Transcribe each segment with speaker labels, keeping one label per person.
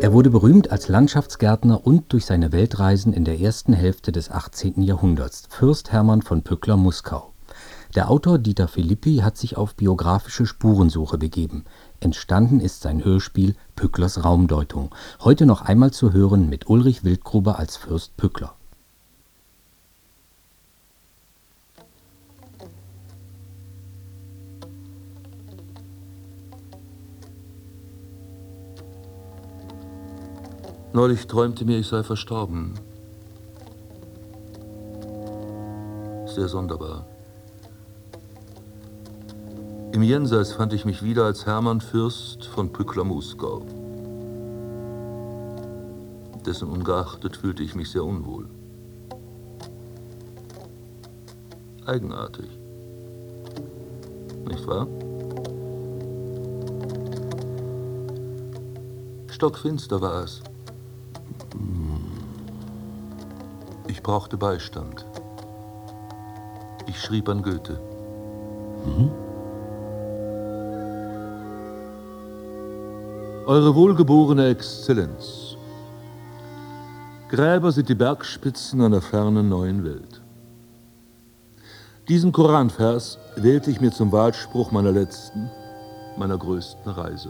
Speaker 1: Er wurde berühmt als Landschaftsgärtner und durch seine Weltreisen in der ersten Hälfte des 18. Jahrhunderts, Fürst Hermann von Pückler-Muskau. Der Autor Dieter Philippi hat sich auf biografische Spurensuche begeben. Entstanden ist sein Hörspiel Pücklers Raumdeutung, heute noch einmal zu hören mit Ulrich Wildgruber als Fürst Pückler.
Speaker 2: Neulich träumte mir, ich sei verstorben. Sehr sonderbar. Im Jenseits fand ich mich wieder als Hermann Fürst von Pückler-Muskau. Dessen ungeachtet fühlte ich mich sehr unwohl. Eigenartig. Nicht wahr? Stockfinster war es. Ich brauchte Beistand. Ich schrieb an Goethe. Eure wohlgeborene Exzellenz. Gräber sind die Bergspitzen einer fernen neuen Welt. Diesen Koranvers wählte ich mir zum Wahlspruch meiner letzten, meiner größten Reise.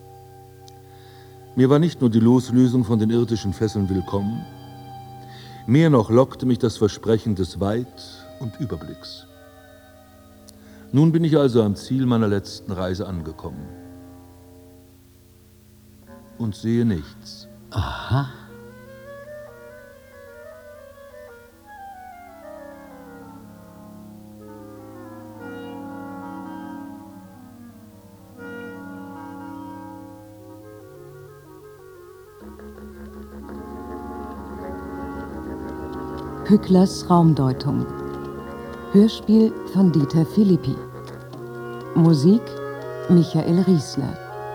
Speaker 2: Mir war nicht nur die Loslösung von den irdischen Fesseln willkommen, mehr noch lockte mich das Versprechen des Weit- und Überblicks. Nun bin ich also am Ziel meiner letzten Reise angekommen und sehe nichts.
Speaker 1: Aha.
Speaker 3: Pücklers Raumdeutung. Hörspiel von Dieter Philippi. Musik Michael Riesler.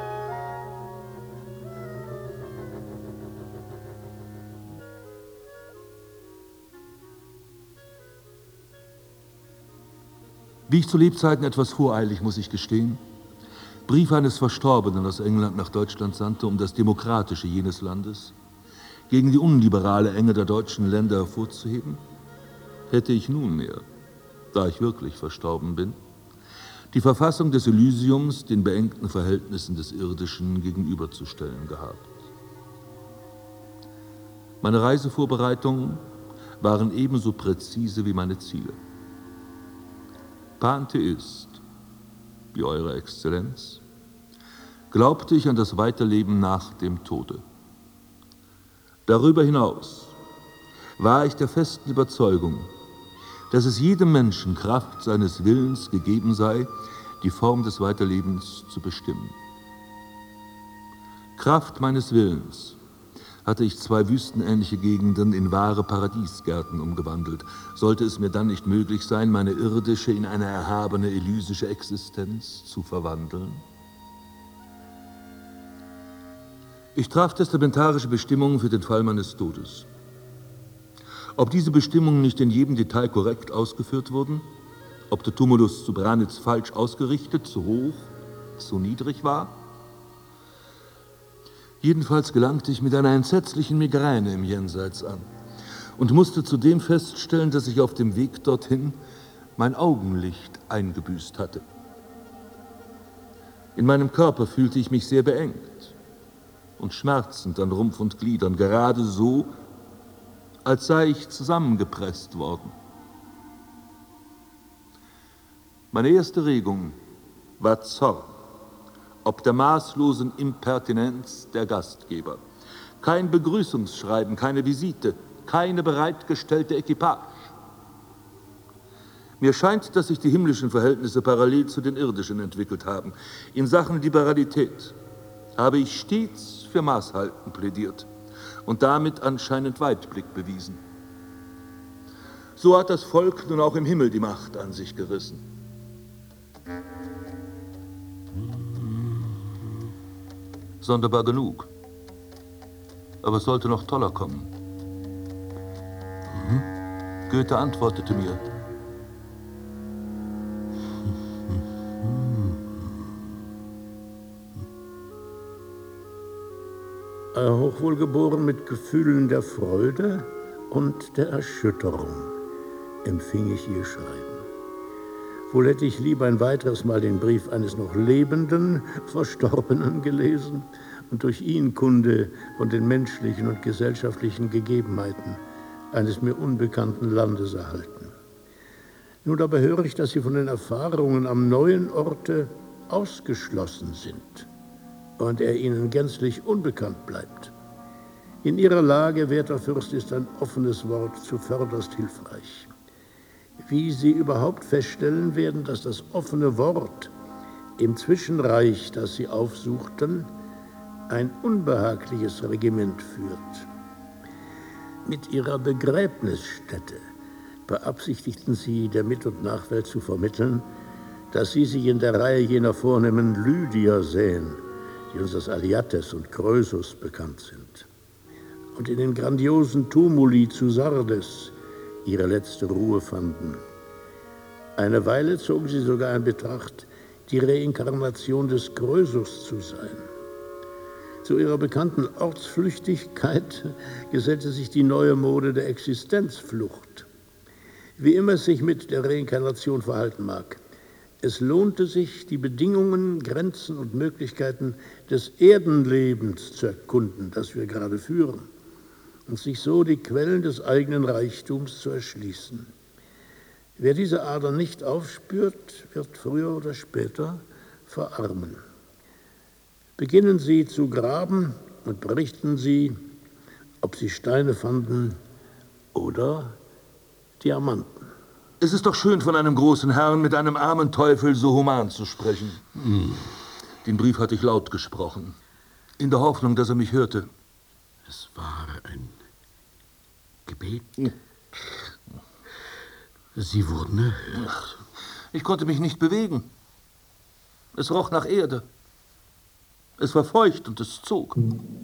Speaker 2: Wie ich zu Lebzeiten etwas voreilig, muss ich gestehen, Brief eines Verstorbenen aus England nach Deutschland sandte, um das Demokratische jenes Landes gegen die unliberale Enge der deutschen Länder hervorzuheben, hätte ich nunmehr, da ich wirklich verstorben bin, die Verfassung des Elysiums den beengten Verhältnissen des Irdischen gegenüberzustellen gehabt. Meine Reisevorbereitungen waren ebenso präzise wie meine Ziele. Pantheist, wie Eure Exzellenz, glaubte ich an das Weiterleben nach dem Tode. Darüber hinaus war ich der festen Überzeugung, dass es jedem Menschen Kraft seines Willens gegeben sei, die Form des Weiterlebens zu bestimmen. Kraft meines Willens hatte ich 2 wüstenähnliche Gegenden in wahre Paradiesgärten umgewandelt. Sollte es mir dann nicht möglich sein, meine irdische in eine erhabene, elysische Existenz zu verwandeln? Ich traf testamentarische Bestimmungen für den Fall meines Todes. Ob diese Bestimmungen nicht in jedem Detail korrekt ausgeführt wurden, ob der Tumulus zu Branitz falsch ausgerichtet, zu hoch, zu niedrig war? Jedenfalls gelangte ich mit einer entsetzlichen Migräne im Jenseits an und musste zudem feststellen, dass ich auf dem Weg dorthin mein Augenlicht eingebüßt hatte. In meinem Körper fühlte ich mich sehr beengt und schmerzend an Rumpf und Gliedern, gerade so, als sei ich zusammengepresst worden. Meine erste Regung war Zorn ob der maßlosen Impertinenz der Gastgeber. Kein Begrüßungsschreiben, keine Visite, keine bereitgestellte Equipage. Mir scheint, dass sich die himmlischen Verhältnisse parallel zu den irdischen entwickelt haben. In Sachen Liberalität habe ich stets für Maßhalten plädiert und damit anscheinend Weitblick bewiesen. So hat das Volk nun auch im Himmel die Macht an sich gerissen. Sonderbar genug. Aber es sollte noch toller kommen. Goethe antwortete mir.
Speaker 4: Hochwohlgeboren, mit Gefühlen der Freude und der Erschütterung empfing ich Ihr Schreiben. Wohl hätte ich lieber ein weiteres Mal den Brief eines noch lebenden Verstorbenen gelesen und durch ihn Kunde von den menschlichen und gesellschaftlichen Gegebenheiten eines mir unbekannten Landes erhalten. Nun aber höre ich, dass Sie von den Erfahrungen am neuen Orte ausgeschlossen sind und er Ihnen gänzlich unbekannt bleibt. In Ihrer Lage, werter Fürst, ist ein offenes Wort zuvörderst hilfreich. Wie Sie überhaupt feststellen werden, dass das offene Wort im Zwischenreich, das Sie aufsuchten, ein unbehagliches Regiment führt. Mit Ihrer Begräbnisstätte beabsichtigten Sie, der Mit- und Nachwelt zu vermitteln, dass Sie sich in der Reihe jener vornehmen Lydier sehen, die uns als Aliates und Krösus bekannt sind. Und in den grandiosen Tumuli zu Sardes ihre letzte Ruhe fanden. Eine Weile zogen sie sogar in Betracht, die Reinkarnation des Krösus zu sein. Zu ihrer bekannten Ortsflüchtigkeit gesellte sich die neue Mode der Existenzflucht. Wie immer es sich mit der Reinkarnation verhalten mag, es lohnte sich, die Bedingungen, Grenzen und Möglichkeiten des Erdenlebens zu erkunden, das wir gerade führen, und sich so die Quellen des eigenen Reichtums zu erschließen. Wer diese Ader nicht aufspürt, wird früher oder später verarmen. Beginnen Sie zu graben und berichten Sie, ob Sie Steine fanden oder Diamanten.
Speaker 2: Es ist doch schön, von einem großen Herrn mit einem armen Teufel so human zu sprechen. Den Brief hatte ich laut gesprochen, in der Hoffnung, dass er mich hörte.
Speaker 5: Es war ein Gebet. Sie wurden erhört.
Speaker 2: Ich konnte mich nicht bewegen. Es roch nach Erde. Es war feucht und es zog.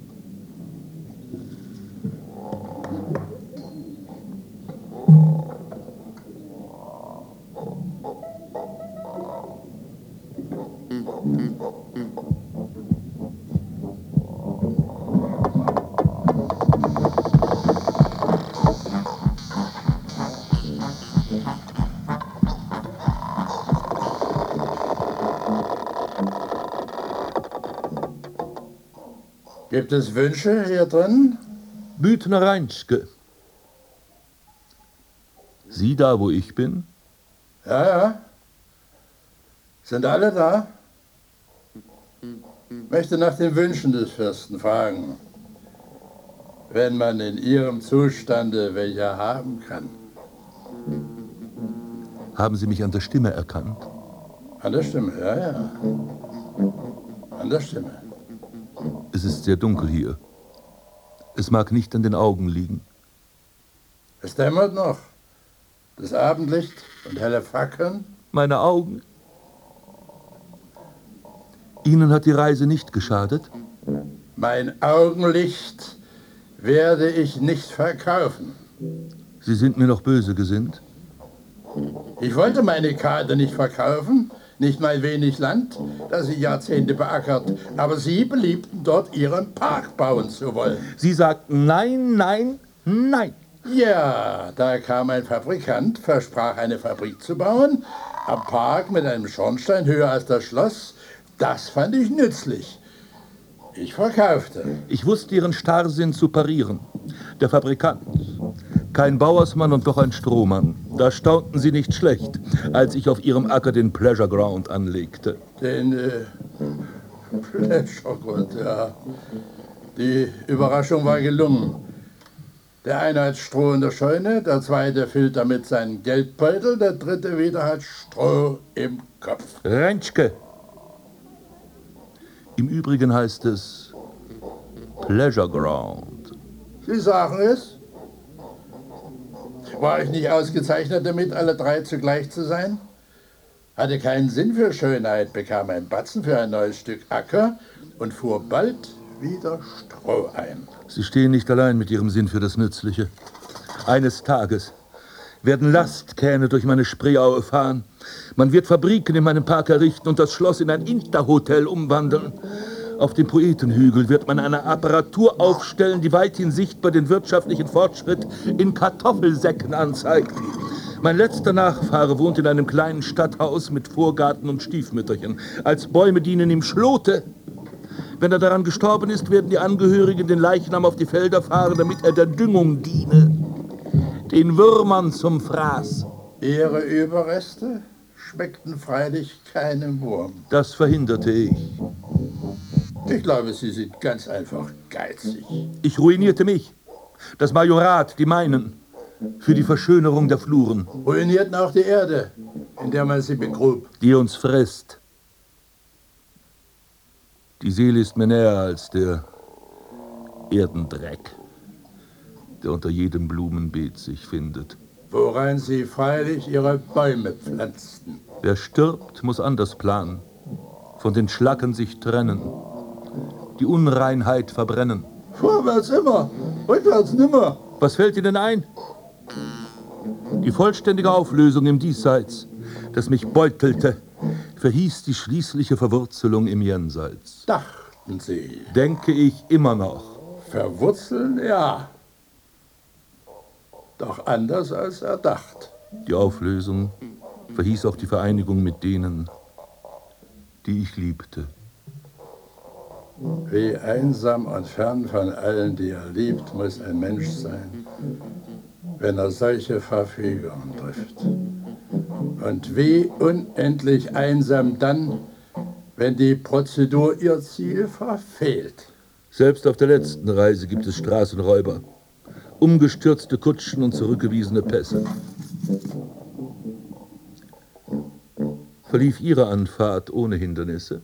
Speaker 6: Gibt es Wünsche hier drin?
Speaker 2: Büthner Reinschke. Sie da, wo ich bin?
Speaker 6: Ja, ja. Sind alle da? Möchte nach den Wünschen des Fürsten fragen. Wenn man in Ihrem Zustande welche haben kann.
Speaker 2: Haben Sie mich an der Stimme erkannt?
Speaker 6: An der Stimme, ja, ja. An der Stimme.
Speaker 2: Es ist sehr dunkel hier. Es mag nicht an den Augen liegen.
Speaker 6: Es dämmert noch. Das Abendlicht und helle Fackeln.
Speaker 2: Meine Augen. Ihnen hat die Reise nicht geschadet?
Speaker 6: Mein Augenlicht werde ich nicht verkaufen.
Speaker 2: Sie sind mir noch böse gesinnt?
Speaker 6: Ich wollte meine Karte nicht verkaufen, nicht mal wenig Land, das ich Jahrzehnte beackert, aber Sie beliebten dort Ihren Park bauen zu wollen.
Speaker 2: Sie sagten nein, nein, nein.
Speaker 6: Ja, da kam ein Fabrikant, versprach eine Fabrik zu bauen, am Park mit einem Schornstein höher als das Schloss. Das fand ich nützlich. Ich verkaufte.
Speaker 2: Ich wusste Ihren Starrsinn zu parieren. Der Fabrikant. Kein Bauersmann und doch ein Strohmann. Da staunten Sie nicht schlecht, als ich auf Ihrem Acker den Pleasure Ground anlegte.
Speaker 6: Den Pleasure Ground, ja. Die Überraschung war gelungen. Der eine hat Stroh in der Scheune, der zweite füllt damit seinen Geldbeutel, der dritte wieder hat Stroh im Kopf.
Speaker 2: Rentschke. Im Übrigen heißt es Pleasure Ground.
Speaker 6: Sie sagen es? War ich nicht ausgezeichnet damit, alle drei zugleich zu sein? Hatte keinen Sinn für Schönheit, bekam ein Batzen für ein neues Stück Acker und fuhr bald wieder Stroh ein.
Speaker 2: Sie stehen nicht allein mit Ihrem Sinn für das Nützliche. Eines Tages werden Lastkähne durch meine Spreeaue fahren. Man wird Fabriken in meinem Park errichten und das Schloss in ein Interhotel umwandeln. Auf dem Poetenhügel wird man eine Apparatur aufstellen, die weithin sichtbar den wirtschaftlichen Fortschritt in Kartoffelsäcken anzeigt. Mein letzter Nachfahre wohnt in einem kleinen Stadthaus mit Vorgarten und Stiefmütterchen. Als Bäume dienen ihm Schlote. Wenn er daran gestorben ist, werden die Angehörigen den Leichnam auf die Felder fahren, damit er der Düngung diene. Den Würmern zum Fraß.
Speaker 6: Ihre Überreste schmeckten freilich keinem Wurm.
Speaker 2: Das verhinderte ich.
Speaker 6: Ich glaube, Sie sind ganz einfach geizig.
Speaker 2: Ich ruinierte mich, das Majorat, die meinen, für die Verschönerung der Fluren.
Speaker 6: Ruinierten auch die Erde, in der man sie begrub.
Speaker 2: Die uns frisst. Die Seele ist mir näher als der Erdendreck, der unter jedem Blumenbeet sich findet.
Speaker 6: Worein Sie freilich Ihre Bäume pflanzten.
Speaker 2: Wer stirbt, muss anders planen, von den Schlacken sich trennen, die Unreinheit verbrennen.
Speaker 6: Vorwärts immer, rückwärts nimmer.
Speaker 2: Was fällt Ihnen ein? Die vollständige Auflösung im Diesseits, das mich beutelte, verhieß die schließliche Verwurzelung im Jenseits.
Speaker 6: Dachten Sie?
Speaker 2: Denke ich immer noch.
Speaker 6: Verwurzeln, ja. Doch anders als erdacht.
Speaker 2: Die Auflösung verhieß auch die Vereinigung mit denen, die ich liebte.
Speaker 6: Wie einsam und fern von allen, die er liebt, muss ein Mensch sein, wenn er solche Verfügungen trifft. Und wie unendlich einsam dann, wenn die Prozedur ihr Ziel verfehlt.
Speaker 2: Selbst auf der letzten Reise gibt es Straßenräuber, umgestürzte Kutschen und zurückgewiesene Pässe. Verlief Ihre Anfahrt ohne Hindernisse?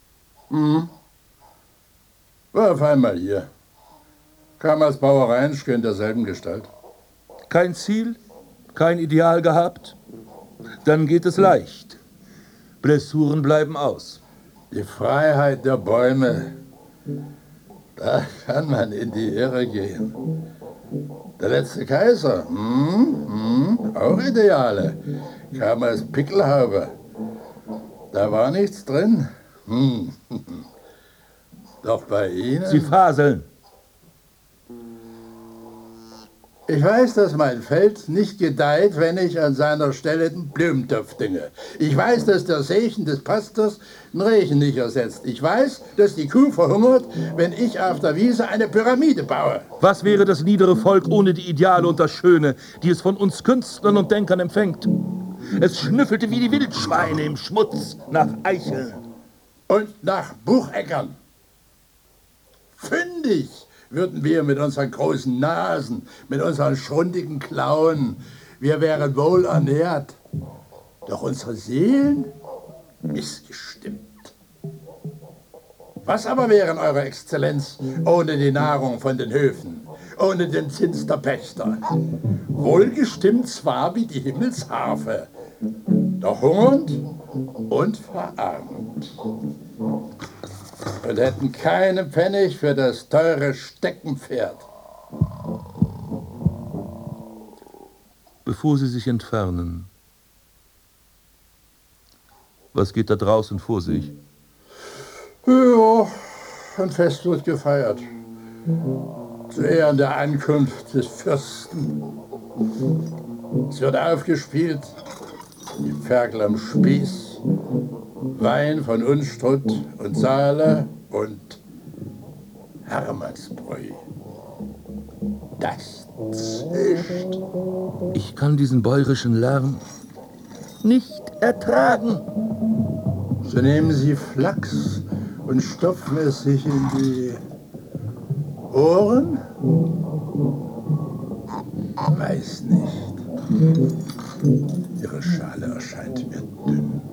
Speaker 6: War auf einmal hier. Kam als Bauer Reinschke in derselben Gestalt.
Speaker 2: Kein Ziel, kein Ideal gehabt? Dann geht es leicht. Blessuren bleiben aus.
Speaker 6: Die Freiheit der Bäume, da kann man in die Irre gehen. Der letzte Kaiser, auch Ideale, kam als Pickelhaube. Da war nichts drin. Doch bei Ihnen...
Speaker 2: Sie faseln.
Speaker 6: Ich weiß, dass mein Feld nicht gedeiht, wenn ich an seiner Stelle den Blumentopf dünge. Ich weiß, dass der Segen des Pastors den Regen nicht ersetzt. Ich weiß, dass die Kuh verhungert, wenn ich auf der Wiese eine Pyramide baue.
Speaker 2: Was wäre das niedere Volk ohne die Ideale und das Schöne, die es von uns Künstlern und Denkern empfängt? Es schnüffelte wie die Wildschweine im Schmutz nach Eicheln.
Speaker 6: Und nach Bucheckern. Fündig würden wir mit unseren großen Nasen, mit unseren schrundigen Klauen. Wir wären wohl ernährt. Doch unsere Seelen missgestimmt. Was aber wären, Eure Exzellenz, ohne die Nahrung von den Höfen, ohne den Zins der Pächter? Wohlgestimmt zwar wie die Himmelsharfe, doch hungernd und verarmt. Und hätten keinen Pfennig für das teure Steckenpferd.
Speaker 2: Bevor Sie sich entfernen, was geht da draußen vor sich?
Speaker 6: Ja, ein Fest wird gefeiert. Zu Ehren der Ankunft des Fürsten. Es wird aufgespielt, die Ferkel am Spieß, Wein von Unstrut und Saale und Hermannsbräu. Das zischt.
Speaker 2: Ich kann diesen bäuerischen Lärm nicht ertragen.
Speaker 6: So nehmen Sie Flachs und stopfen es sich in die Ohren? Weiß nicht. Ihre Schale erscheint mir dünn.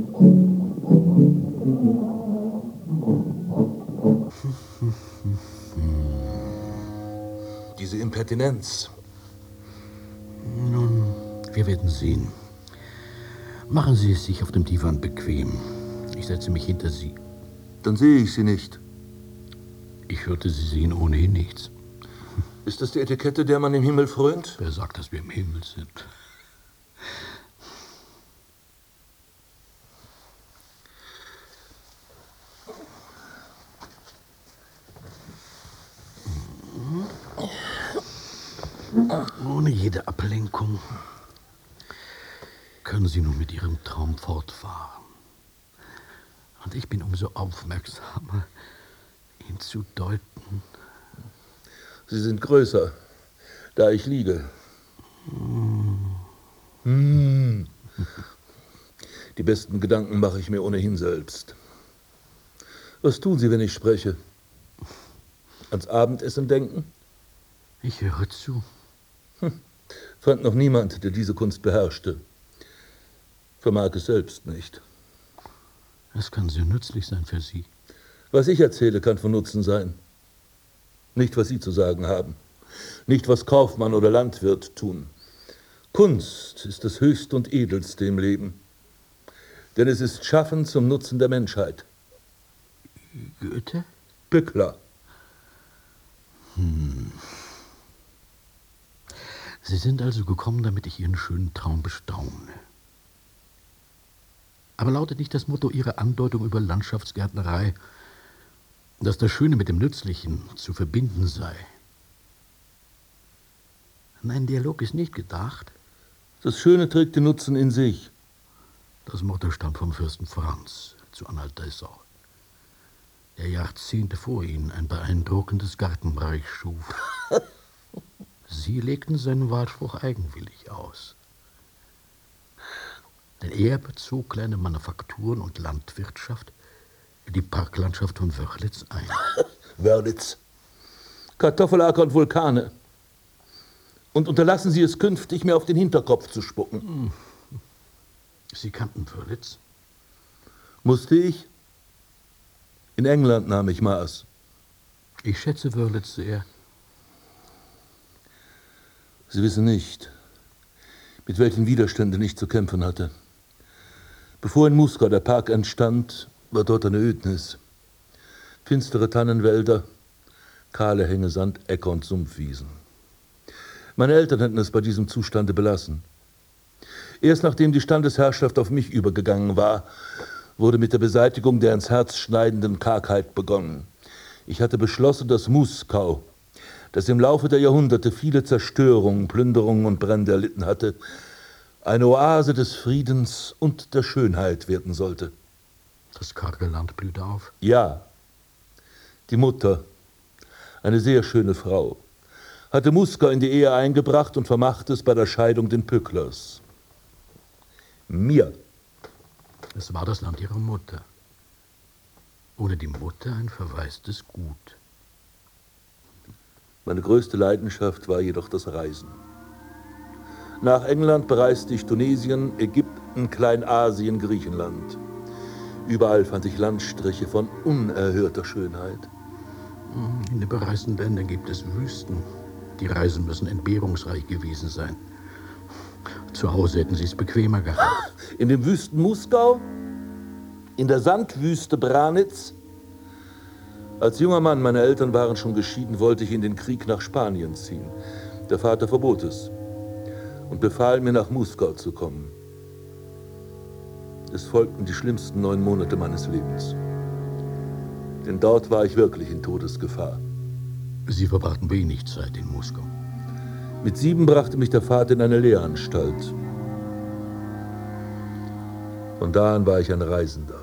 Speaker 2: Diese Impertinenz.
Speaker 5: Nun, wir werden sehen. Machen Sie es sich auf dem Divan bequem. Ich setze mich hinter Sie.
Speaker 2: Dann sehe ich Sie nicht.
Speaker 5: Ich hörte, Sie sehen ohnehin nichts.
Speaker 2: Ist das die Etikette, der man im Himmel frönt?
Speaker 5: Wer sagt, dass wir im Himmel sind? Ohne jede Ablenkung können Sie nun mit Ihrem Traum fortfahren. Und ich bin umso aufmerksamer, ihn zu deuten.
Speaker 2: Sie sind größer, da ich liege. Die besten Gedanken mache ich mir ohnehin selbst. Was tun Sie, wenn ich spreche? Ans Abendessen denken?
Speaker 5: Ich höre zu.
Speaker 2: Fand noch niemand, der diese Kunst beherrschte. Vermag es selbst nicht.
Speaker 5: Es kann sehr nützlich sein für Sie.
Speaker 2: Was ich erzähle, kann von Nutzen sein. Nicht, was Sie zu sagen haben. Nicht, was Kaufmann oder Landwirt tun. Kunst ist das Höchste und Edelste im Leben. Denn es ist Schaffen zum Nutzen der Menschheit.
Speaker 5: Goethe?
Speaker 2: Pückler.
Speaker 5: Sie sind also gekommen, damit ich Ihren schönen Traum bestaune. Aber lautet nicht das Motto Ihrer Andeutung über Landschaftsgärtnerei, dass das Schöne mit dem Nützlichen zu verbinden sei? Mein Dialog ist nicht gedacht.
Speaker 2: Das Schöne trägt den Nutzen in sich.
Speaker 5: Das Motto stammt vom Fürsten Franz zu Anhalt-Dessau, der Jahrzehnte vor Ihnen ein beeindruckendes Gartenreich schuf. Sie legten seinen Wahlspruch eigenwillig aus. Denn er bezog kleine Manufakturen und Landwirtschaft in die Parklandschaft von Wörlitz ein.
Speaker 2: Wörlitz. Kartoffelacker und Vulkane. Und unterlassen Sie es künftig, mir auf den Hinterkopf zu spucken.
Speaker 5: Sie kannten Wörlitz?
Speaker 2: Musste ich? In England nahm ich Maß.
Speaker 5: Ich schätze Wörlitz sehr.
Speaker 2: Sie wissen nicht, mit welchen Widerständen ich zu kämpfen hatte. Bevor in Muskau der Park entstand, war dort eine Ödnis. Finstere Tannenwälder, kahle Hänge, Sand, Äcker und Sumpfwiesen. Meine Eltern hätten es bei diesem Zustande belassen. Erst nachdem die Standesherrschaft auf mich übergegangen war, wurde mit der Beseitigung der ins Herz schneidenden Kargheit begonnen. Ich hatte beschlossen, dass Muskau, das im Laufe der Jahrhunderte viele Zerstörungen, Plünderungen und Brände erlitten hatte, eine Oase des Friedens und der Schönheit werden sollte.
Speaker 5: Das karge Land blühte auf?
Speaker 2: Ja. Die Mutter, eine sehr schöne Frau, hatte Muskau in die Ehe eingebracht und vermachte es bei der Scheidung den Pücklers. Mir.
Speaker 5: Es war das Land ihrer Mutter. Ohne die Mutter ein verwaistes Gut.
Speaker 2: Meine größte Leidenschaft war jedoch das Reisen. Nach England bereiste ich Tunesien, Ägypten, Kleinasien, Griechenland. Überall fand ich Landstriche von unerhörter Schönheit.
Speaker 5: In den bereisten Ländern gibt es Wüsten. Die Reisen müssen entbehrungsreich gewesen sein. Zu Hause hätten sie es bequemer gehabt.
Speaker 2: In dem Wüsten Muskau? In der Sandwüste Branitz? Als junger Mann, meine Eltern waren schon geschieden, wollte ich in den Krieg nach Spanien ziehen. Der Vater verbot es und befahl mir, nach Muskau zu kommen. Es folgten die schlimmsten 9 Monate meines Lebens. Denn dort war ich wirklich in Todesgefahr.
Speaker 5: Sie verbrachten wenig Zeit in Muskau.
Speaker 2: Mit 7 brachte mich der Vater in eine Lehranstalt. Von da an war ich ein Reisender.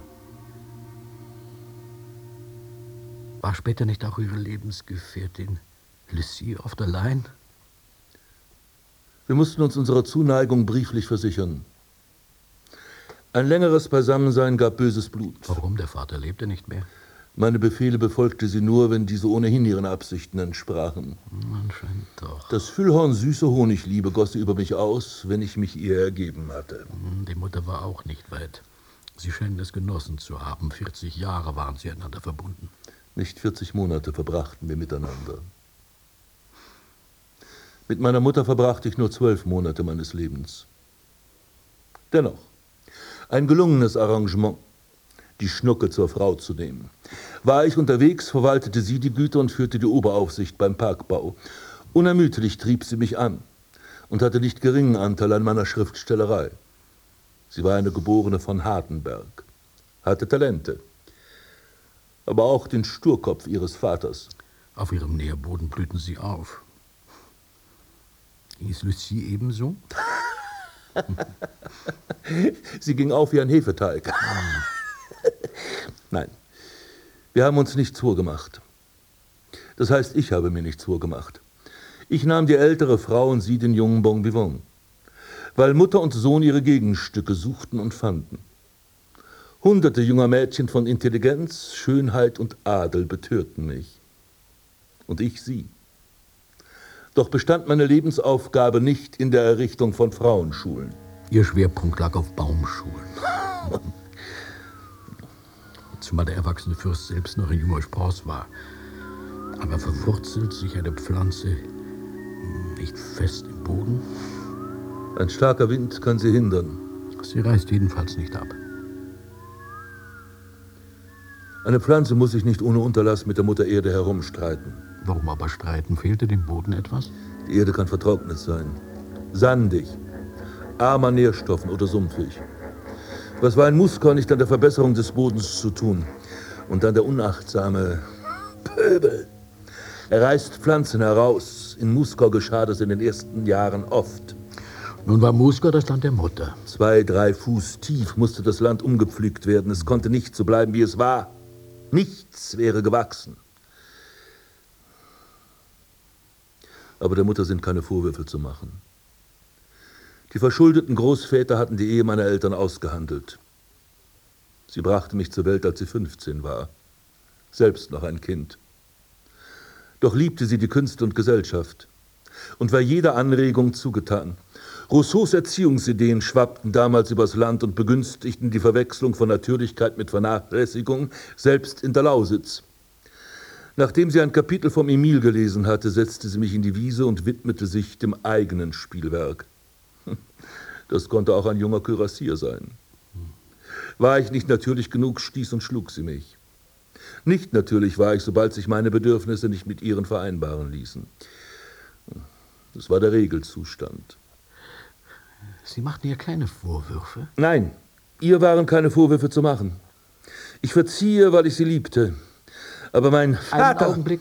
Speaker 5: War später nicht auch Ihre Lebensgefährtin Lucie oft allein?
Speaker 2: Wir mussten uns unserer Zuneigung brieflich versichern. Ein längeres Beisammensein gab böses Blut.
Speaker 5: Warum? Der Vater lebte nicht mehr.
Speaker 2: Meine Befehle befolgte sie nur, wenn diese ohnehin ihren Absichten entsprachen.
Speaker 5: Anscheinend doch.
Speaker 2: Das Füllhorn süße Honigliebe goss sie über mich aus, wenn ich mich ihr ergeben hatte.
Speaker 5: Die Mutter war auch nicht weit. Sie scheinen es genossen zu haben. 40 Jahre waren sie einander verbunden.
Speaker 2: Nicht 40 Monate verbrachten wir miteinander. Mit meiner Mutter verbrachte ich nur 12 Monate meines Lebens. Dennoch, ein gelungenes Arrangement, die Schnucke zur Frau zu nehmen. War ich unterwegs, verwaltete sie die Güter und führte die Oberaufsicht beim Parkbau. Unermüdlich trieb sie mich an und hatte nicht geringen Anteil an meiner Schriftstellerei. Sie war eine Geborene von Hardenberg, hatte Talente, aber auch den Sturkopf ihres Vaters.
Speaker 5: Auf ihrem Nährboden blühten sie auf. Hieß Lucie ebenso?
Speaker 2: Sie ging auf wie ein Hefeteig. Nein, wir haben uns nichts vorgemacht. Das heißt, ich habe mir nichts vorgemacht. Ich nahm die ältere Frau und sie den jungen Bon Vivant, weil Mutter und Sohn ihre Gegenstücke suchten und fanden. Hunderte junger Mädchen von Intelligenz, Schönheit und Adel betörten mich. Und ich sie. Doch bestand meine Lebensaufgabe nicht in der Errichtung von Frauenschulen.
Speaker 5: Ihr Schwerpunkt lag auf Baumschulen. Zumal der erwachsene Fürst selbst noch ein junger Spross war. Aber verwurzelt sich eine Pflanze nicht fest im Boden?
Speaker 2: Ein starker Wind kann sie hindern.
Speaker 5: Sie reißt jedenfalls nicht ab.
Speaker 2: Eine Pflanze muss sich nicht ohne Unterlass mit der Mutter Erde herumstreiten.
Speaker 5: Warum aber streiten? Fehlte dem Boden etwas?
Speaker 2: Die Erde kann vertrocknet sein, sandig, arm an Nährstoffen oder sumpfig. Was war ein Muskau nicht an der Verbesserung des Bodens zu tun? Und dann der unachtsame Pöbel. Er reißt Pflanzen heraus. In Muskau geschah das in den ersten Jahren oft.
Speaker 5: Nun war Muskau das Land der Mutter.
Speaker 2: 2-3 Fuß tief musste das Land umgepflügt werden. Es konnte nicht so bleiben, wie es war. Nichts wäre gewachsen. Aber der Mutter sind keine Vorwürfe zu machen. Die verschuldeten Großväter hatten die Ehe meiner Eltern ausgehandelt. Sie brachte mich zur Welt, als sie 15 war. Selbst noch ein Kind. Doch liebte sie die Künste und Gesellschaft und war jeder Anregung zugetan. Rousseaus Erziehungsideen schwappten damals übers Land und begünstigten die Verwechslung von Natürlichkeit mit Vernachlässigung, selbst in der Lausitz. Nachdem sie ein Kapitel vom Emil gelesen hatte, setzte sie mich in die Wiese und widmete sich dem eigenen Spielwerk. Das konnte auch ein junger Kürassier sein. War ich nicht natürlich genug, stieß und schlug sie mich. Nicht natürlich war ich, sobald sich meine Bedürfnisse nicht mit ihren vereinbaren ließen. Das war der Regelzustand.
Speaker 5: Sie machten ihr keine Vorwürfe?
Speaker 2: Nein, ihr waren keine Vorwürfe zu machen. Ich verziehe, weil ich sie liebte. Aber mein Vater...
Speaker 5: Einen Augenblick.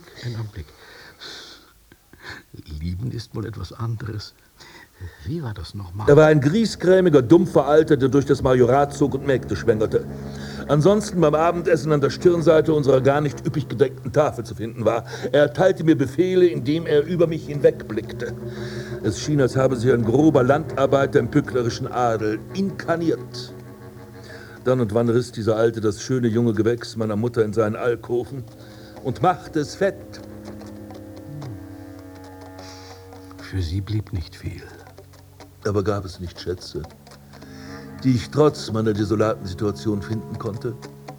Speaker 5: Lieben ist wohl etwas anderes. Wie war das nochmal?
Speaker 2: Er war ein griesgrämiger, dumpfer Alter, der durch das Majorat zog und Mägde schwängerte. Ansonsten beim Abendessen an der Stirnseite unserer gar nicht üppig gedeckten Tafel zu finden war. Er erteilte mir Befehle, indem er über mich hinwegblickte. Es schien, als habe sich ein grober Landarbeiter im pücklerischen Adel inkarniert. Dann und wann riss dieser Alte das schöne junge Gewächs meiner Mutter in seinen Alkoven und machte es fett.
Speaker 5: Für sie blieb nicht viel.
Speaker 2: Aber gab es nicht Schätze, die ich trotz meiner desolaten Situation finden konnte?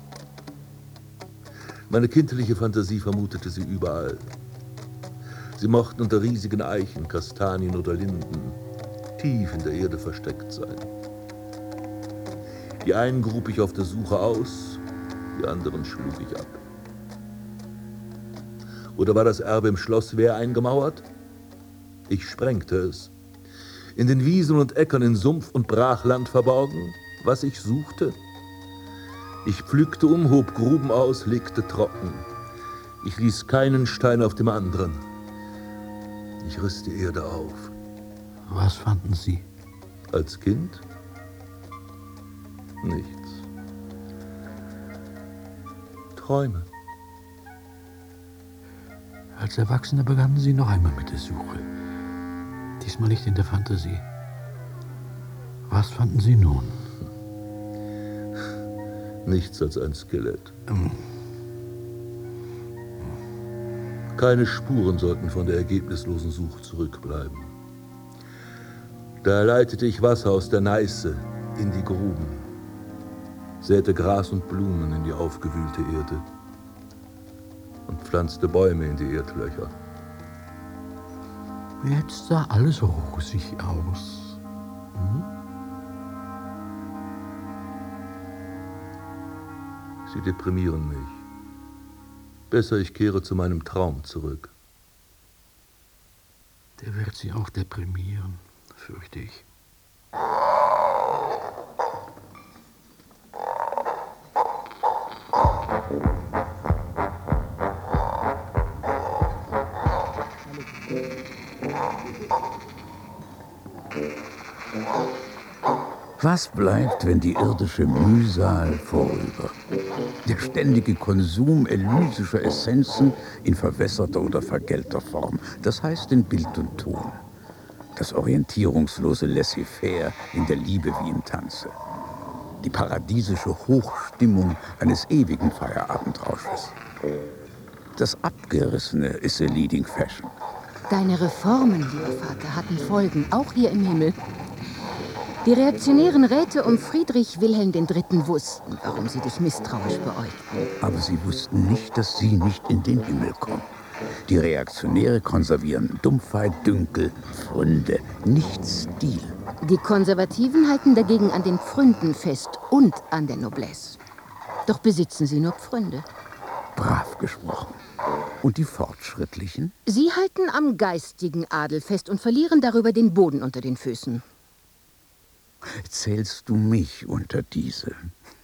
Speaker 2: Meine kindliche Fantasie vermutete sie überall. Sie mochten unter riesigen Eichen, Kastanien oder Linden tief in der Erde versteckt sein. Die einen grub ich auf der Suche aus, die anderen schlug ich ab. Oder war das Erbe im Schloss Wehr eingemauert? Ich sprengte es. In den Wiesen und Äckern in Sumpf und Brachland verborgen, was ich suchte. Ich pflügte um, hob Gruben aus, legte trocken. Ich ließ keinen Stein auf dem anderen. Ich riss die Erde auf.
Speaker 5: Was fanden Sie?
Speaker 2: Als Kind? Nichts. Träume.
Speaker 5: Als Erwachsene begannen Sie noch einmal mit der Suche. Diesmal nicht in der Fantasie. Was fanden Sie nun?
Speaker 2: Nichts als ein Skelett. Keine Spuren sollten von der ergebnislosen Suche zurückbleiben. Da leitete ich Wasser aus der Neiße in die Gruben, säte Gras und Blumen in die aufgewühlte Erde und pflanzte Bäume in die Erdlöcher.
Speaker 5: Jetzt sah alles rosig aus.
Speaker 2: Sie deprimieren mich. Besser, ich kehre zu meinem Traum zurück.
Speaker 5: Der wird Sie auch deprimieren, fürchte ich.
Speaker 4: Was bleibt, wenn die irdische Mühsal vorüber? Der ständige Konsum elysischer Essenzen in verwässerter oder vergällter Form, das heißt in Bild und Ton. Das orientierungslose Laissez-faire in der Liebe wie im Tanze. Die paradiesische Hochstimmung eines ewigen Feierabendrausches. Das Abgerissene ist a leading fashion.
Speaker 3: Deine Reformen, lieber Vater, hatten Folgen, auch hier im Himmel. Die reaktionären Räte um Friedrich Wilhelm III. Wussten, warum sie dich misstrauisch beäugten.
Speaker 4: Aber sie wussten nicht, dass sie nicht in den Himmel kommen. Die Reaktionäre konservieren Dumpfheit, Dünkel, Pfründe, nicht Stil.
Speaker 3: Die Konservativen halten dagegen an den Pfründen fest und an der Noblesse. Doch besitzen sie nur Pfründe.
Speaker 4: Brav gesprochen. Und die Fortschrittlichen?
Speaker 3: Sie halten am geistigen Adel fest und verlieren darüber den Boden unter den Füßen.
Speaker 4: Zählst du mich unter diese?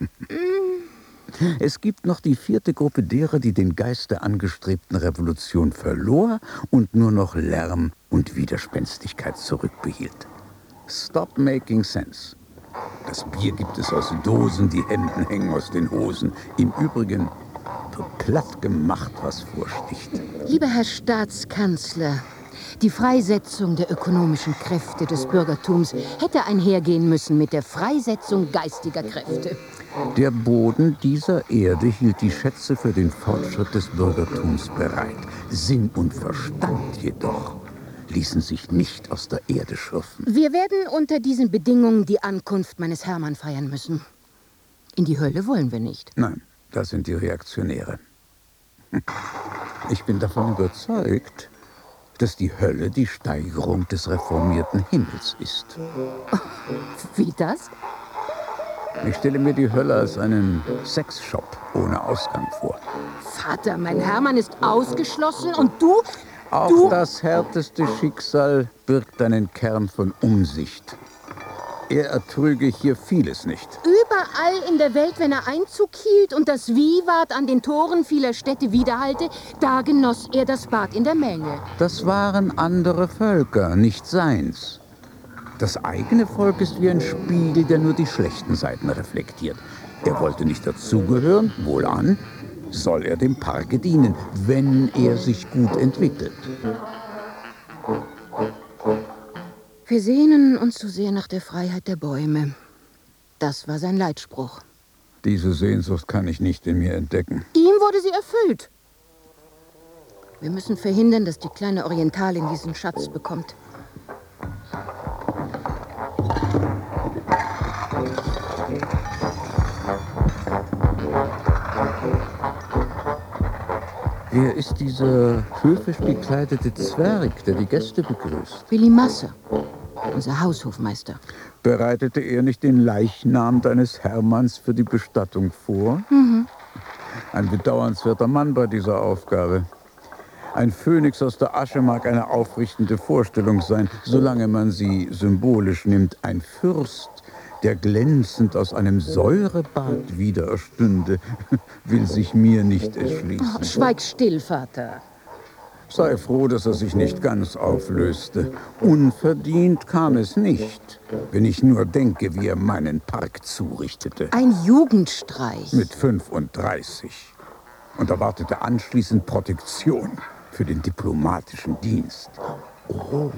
Speaker 4: Es gibt noch die 4. Gruppe derer, die den Geist der angestrebten Revolution verlor und nur noch Lärm und Widerspenstigkeit zurückbehielt. Stop making sense. Das Bier gibt es aus Dosen, die Hemden hängen aus den Hosen. Im Übrigen wird platt gemacht, was vorsticht.
Speaker 3: Lieber Herr Staatskanzler, die Freisetzung der ökonomischen Kräfte des Bürgertums hätte einhergehen müssen mit der Freisetzung geistiger Kräfte.
Speaker 4: Der Boden dieser Erde hielt die Schätze für den Fortschritt des Bürgertums bereit. Sinn und Verstand jedoch ließen sich nicht aus der Erde schürfen.
Speaker 3: Wir werden unter diesen Bedingungen die Ankunft meines Hermann feiern müssen. In die Hölle wollen wir nicht.
Speaker 4: Nein, das sind die Reaktionäre. Ich bin davon überzeugt, dass die Hölle die Steigerung des reformierten Himmels ist.
Speaker 3: Wie das?
Speaker 4: Ich stelle mir die Hölle als einen Sexshop ohne Ausgang vor.
Speaker 3: Vater, mein Hermann ist ausgeschlossen und du?
Speaker 4: Auch das härteste Schicksal birgt einen Kern von Umsicht. Er ertrüge hier vieles nicht.
Speaker 3: Überall in der Welt, wenn er Einzug hielt und das Vivat an den Toren vieler Städte widerhallte, da genoss er das Bad in der Menge.
Speaker 4: Das waren andere Völker, nicht seins. Das eigene Volk ist wie ein Spiegel, der nur die schlechten Seiten reflektiert. Er wollte nicht dazugehören, wohlan, soll er dem Parke dienen, wenn er sich gut entwickelt.
Speaker 3: Wir sehnen uns so sehr nach der Freiheit der Bäume. Das war sein Leitspruch.
Speaker 4: Diese Sehnsucht kann ich nicht in mir entdecken.
Speaker 3: Ihm wurde sie erfüllt. Wir müssen verhindern, dass die kleine Orientalin diesen Schatz bekommt.
Speaker 4: Wer ist dieser höfisch gekleidete Zwerg, der die Gäste begrüßt?
Speaker 3: Willi Masse, unser Haushofmeister.
Speaker 4: Bereitete er nicht den Leichnam deines Hermanns für die Bestattung vor? Ein bedauernswerter Mann bei dieser Aufgabe. Ein Phönix aus der Asche mag eine aufrichtende Vorstellung sein, solange man sie symbolisch nimmt. Ein Fürst, der glänzend aus einem Säurebad wieder erstünde, will sich mir nicht erschließen.
Speaker 3: Oh, schweig still, Vater.
Speaker 4: Sei froh, dass er sich nicht ganz auflöste. Unverdient kam es nicht, wenn ich nur denke, wie er meinen Park zurichtete.
Speaker 3: Ein Jugendstreich.
Speaker 4: Mit 35. Und erwartete anschließend Protektion für den diplomatischen Dienst. Oh,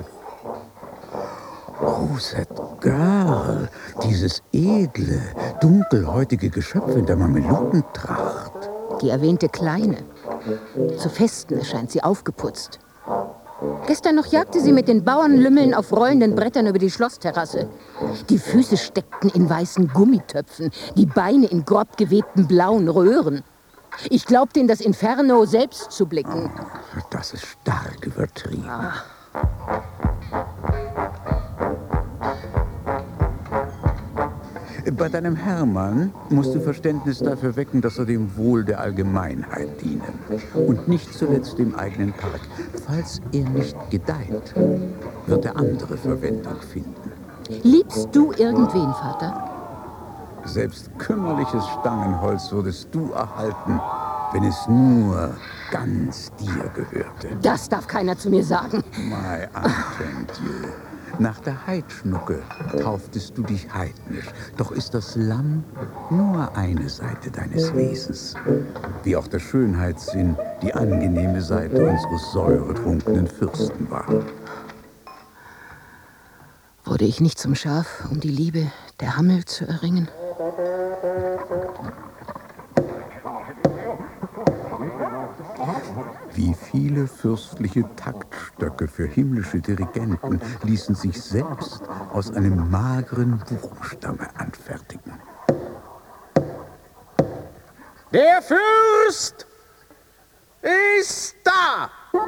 Speaker 4: cette Girl, dieses edle, dunkelhäutige Geschöpf in der Mamelukentracht.
Speaker 3: Die erwähnte Kleine. Zu Festen erscheint sie aufgeputzt. Gestern noch jagte sie mit den Bauernlümmeln auf rollenden Brettern über die Schlossterrasse. Die Füße steckten in weißen Gummitöpfen, die Beine in grob gewebten blauen Röhren. Ich glaubte, in das Inferno selbst zu blicken.
Speaker 4: Oh, das ist stark übertrieben. Bei deinem Hermann musst du Verständnis dafür wecken, dass er dem Wohl der Allgemeinheit diene. Und nicht zuletzt dem eigenen Park. Falls er nicht gedeiht, wird er andere Verwendung finden.
Speaker 3: Liebst du irgendwen, Vater?
Speaker 4: Selbst kümmerliches Stangenholz würdest du erhalten, wenn es nur ganz dir gehörte.
Speaker 3: Das darf keiner zu mir sagen.
Speaker 4: My Antentieux.
Speaker 7: Nach der Heidschnucke tauftest du dich heidnisch. Doch ist das Lamm nur eine Seite deines Wesens. Wie auch der Schönheitssinn die angenehme Seite unseres säuretrunkenen Fürsten war.
Speaker 3: Wurde ich nicht zum Schaf, um die Liebe der Hammel zu erringen?
Speaker 7: Wie viele fürstliche Taktstöcke für himmlische Dirigenten ließen sich selbst aus einem mageren Buchenstamme anfertigen.
Speaker 8: Der Fürst ist da!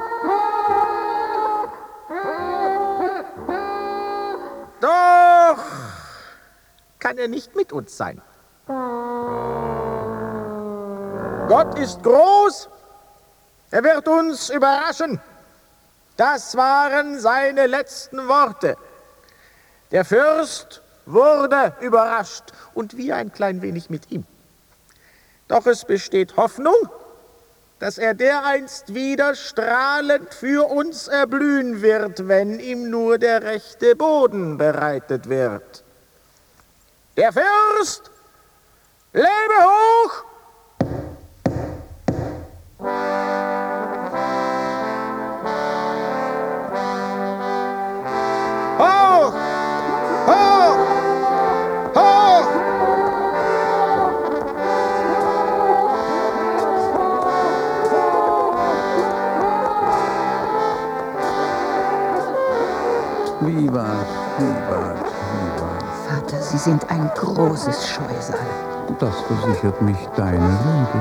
Speaker 8: Doch kann er nicht mit uns sein. Gott ist groß, er wird uns überraschen. Das waren seine letzten Worte. Der Fürst wurde überrascht und wir ein klein wenig mit ihm. Doch es besteht Hoffnung, dass er dereinst wieder strahlend für uns erblühen wird, wenn ihm nur der rechte Boden bereitet wird. Der Fürst lebe hoch! Hoch! Hoch! Hoch!
Speaker 7: Vivat, vivat, vivat.
Speaker 3: Vater, Sie sind ein großes Scheusal.
Speaker 7: Das versichert mich deine Liebe.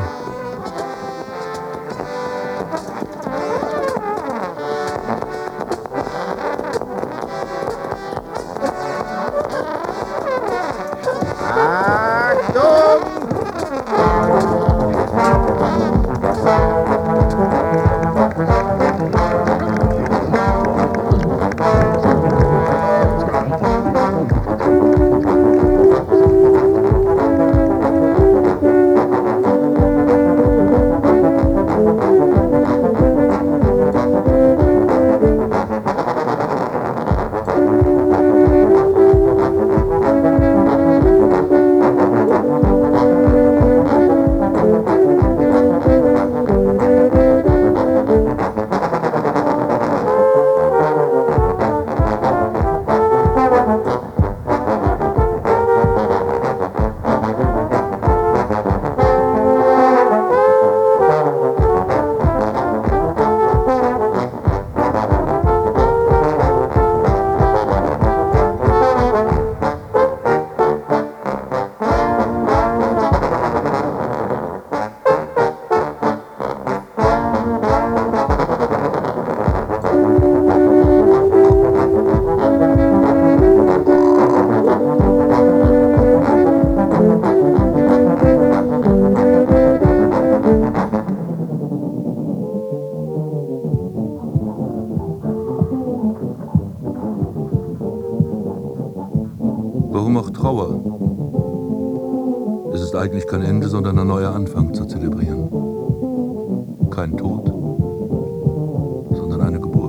Speaker 2: Warum auch Trauer? Es ist eigentlich kein Ende, sondern ein neuer Anfang zu zelebrieren. Kein Tod, sondern eine Geburt.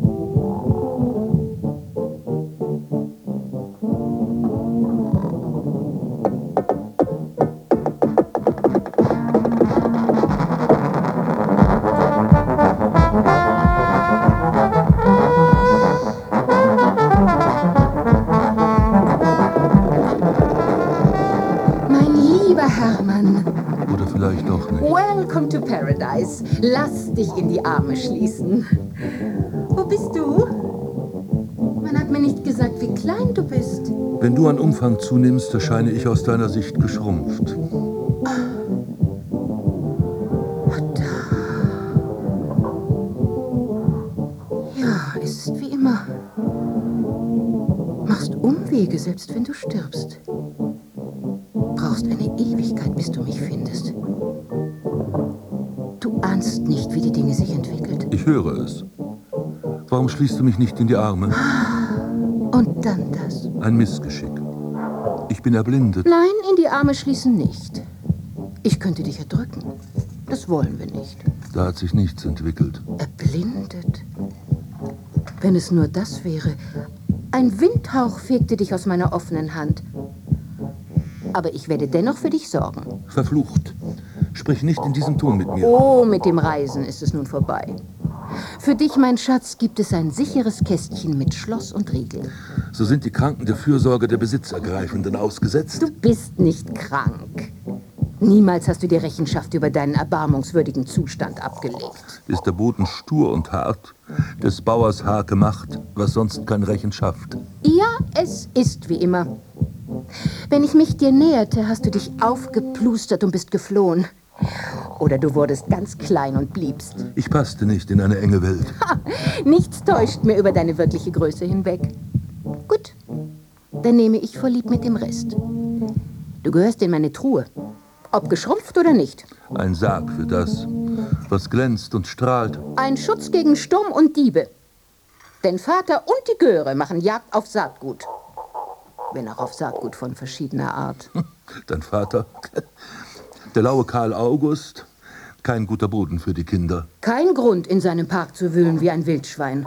Speaker 2: Oder vielleicht doch nicht.
Speaker 3: Welcome to Paradise. Lass dich in die Arme schließen. Wo bist du? Man hat mir nicht gesagt, wie klein du bist.
Speaker 2: Wenn du an Umfang zunimmst, erscheine ich aus deiner Sicht geschrumpft.
Speaker 3: Ja, es ist wie immer. Machst Umwege, selbst wenn du stirbst. Brauchst eine Ewigkeit, bis du mich findest. Du ahnst nicht, wie die Dinge sich entwickelt.
Speaker 2: Ich höre es. Warum schließt du mich nicht in die Arme?
Speaker 3: Und dann das.
Speaker 2: Ein Missgeschick. Ich bin erblindet.
Speaker 3: Nein, in die Arme schließen nicht. Ich könnte dich erdrücken. Das wollen wir nicht.
Speaker 2: Da hat sich nichts entwickelt.
Speaker 3: Erblindet? Wenn es nur das wäre. Ein Windhauch fegte dich aus meiner offenen Hand. Aber ich werde dennoch für dich sorgen.
Speaker 2: Verflucht. Sprich nicht in diesem Ton mit mir.
Speaker 3: Oh, mit dem Reisen ist es nun vorbei. Für dich, mein Schatz, gibt es ein sicheres Kästchen mit Schloss und Riegel.
Speaker 2: So sind die Kranken der Fürsorge der Besitzergreifenden ausgesetzt.
Speaker 3: Du bist nicht krank. Niemals hast du dir Rechenschaft über deinen erbarmungswürdigen Zustand abgelegt.
Speaker 2: Ist der Boden stur und hart, des Bauers Hake macht, was sonst kein Rechenschaft.
Speaker 3: Ja, es ist wie immer. Wenn ich mich dir näherte, hast du dich aufgeplustert und bist geflohen. Oder du wurdest ganz klein und bliebst.
Speaker 2: Ich passte nicht in eine enge Welt.
Speaker 3: Ha, nichts täuscht mir über deine wirkliche Größe hinweg. Gut, dann nehme ich Vorlieb mit dem Rest. Du gehörst in meine Truhe. Ob geschrumpft oder nicht.
Speaker 2: Ein Sarg für das, was glänzt und strahlt.
Speaker 3: Ein Schutz gegen Sturm und Diebe. Denn Vater und die Göre machen Jagd auf Saatgut. Wenn auch auf Saatgut von verschiedener Art.
Speaker 2: Dein Vater, der laue Karl August, kein guter Boden für die Kinder.
Speaker 3: Kein Grund, in seinem Park zu wühlen wie ein Wildschwein.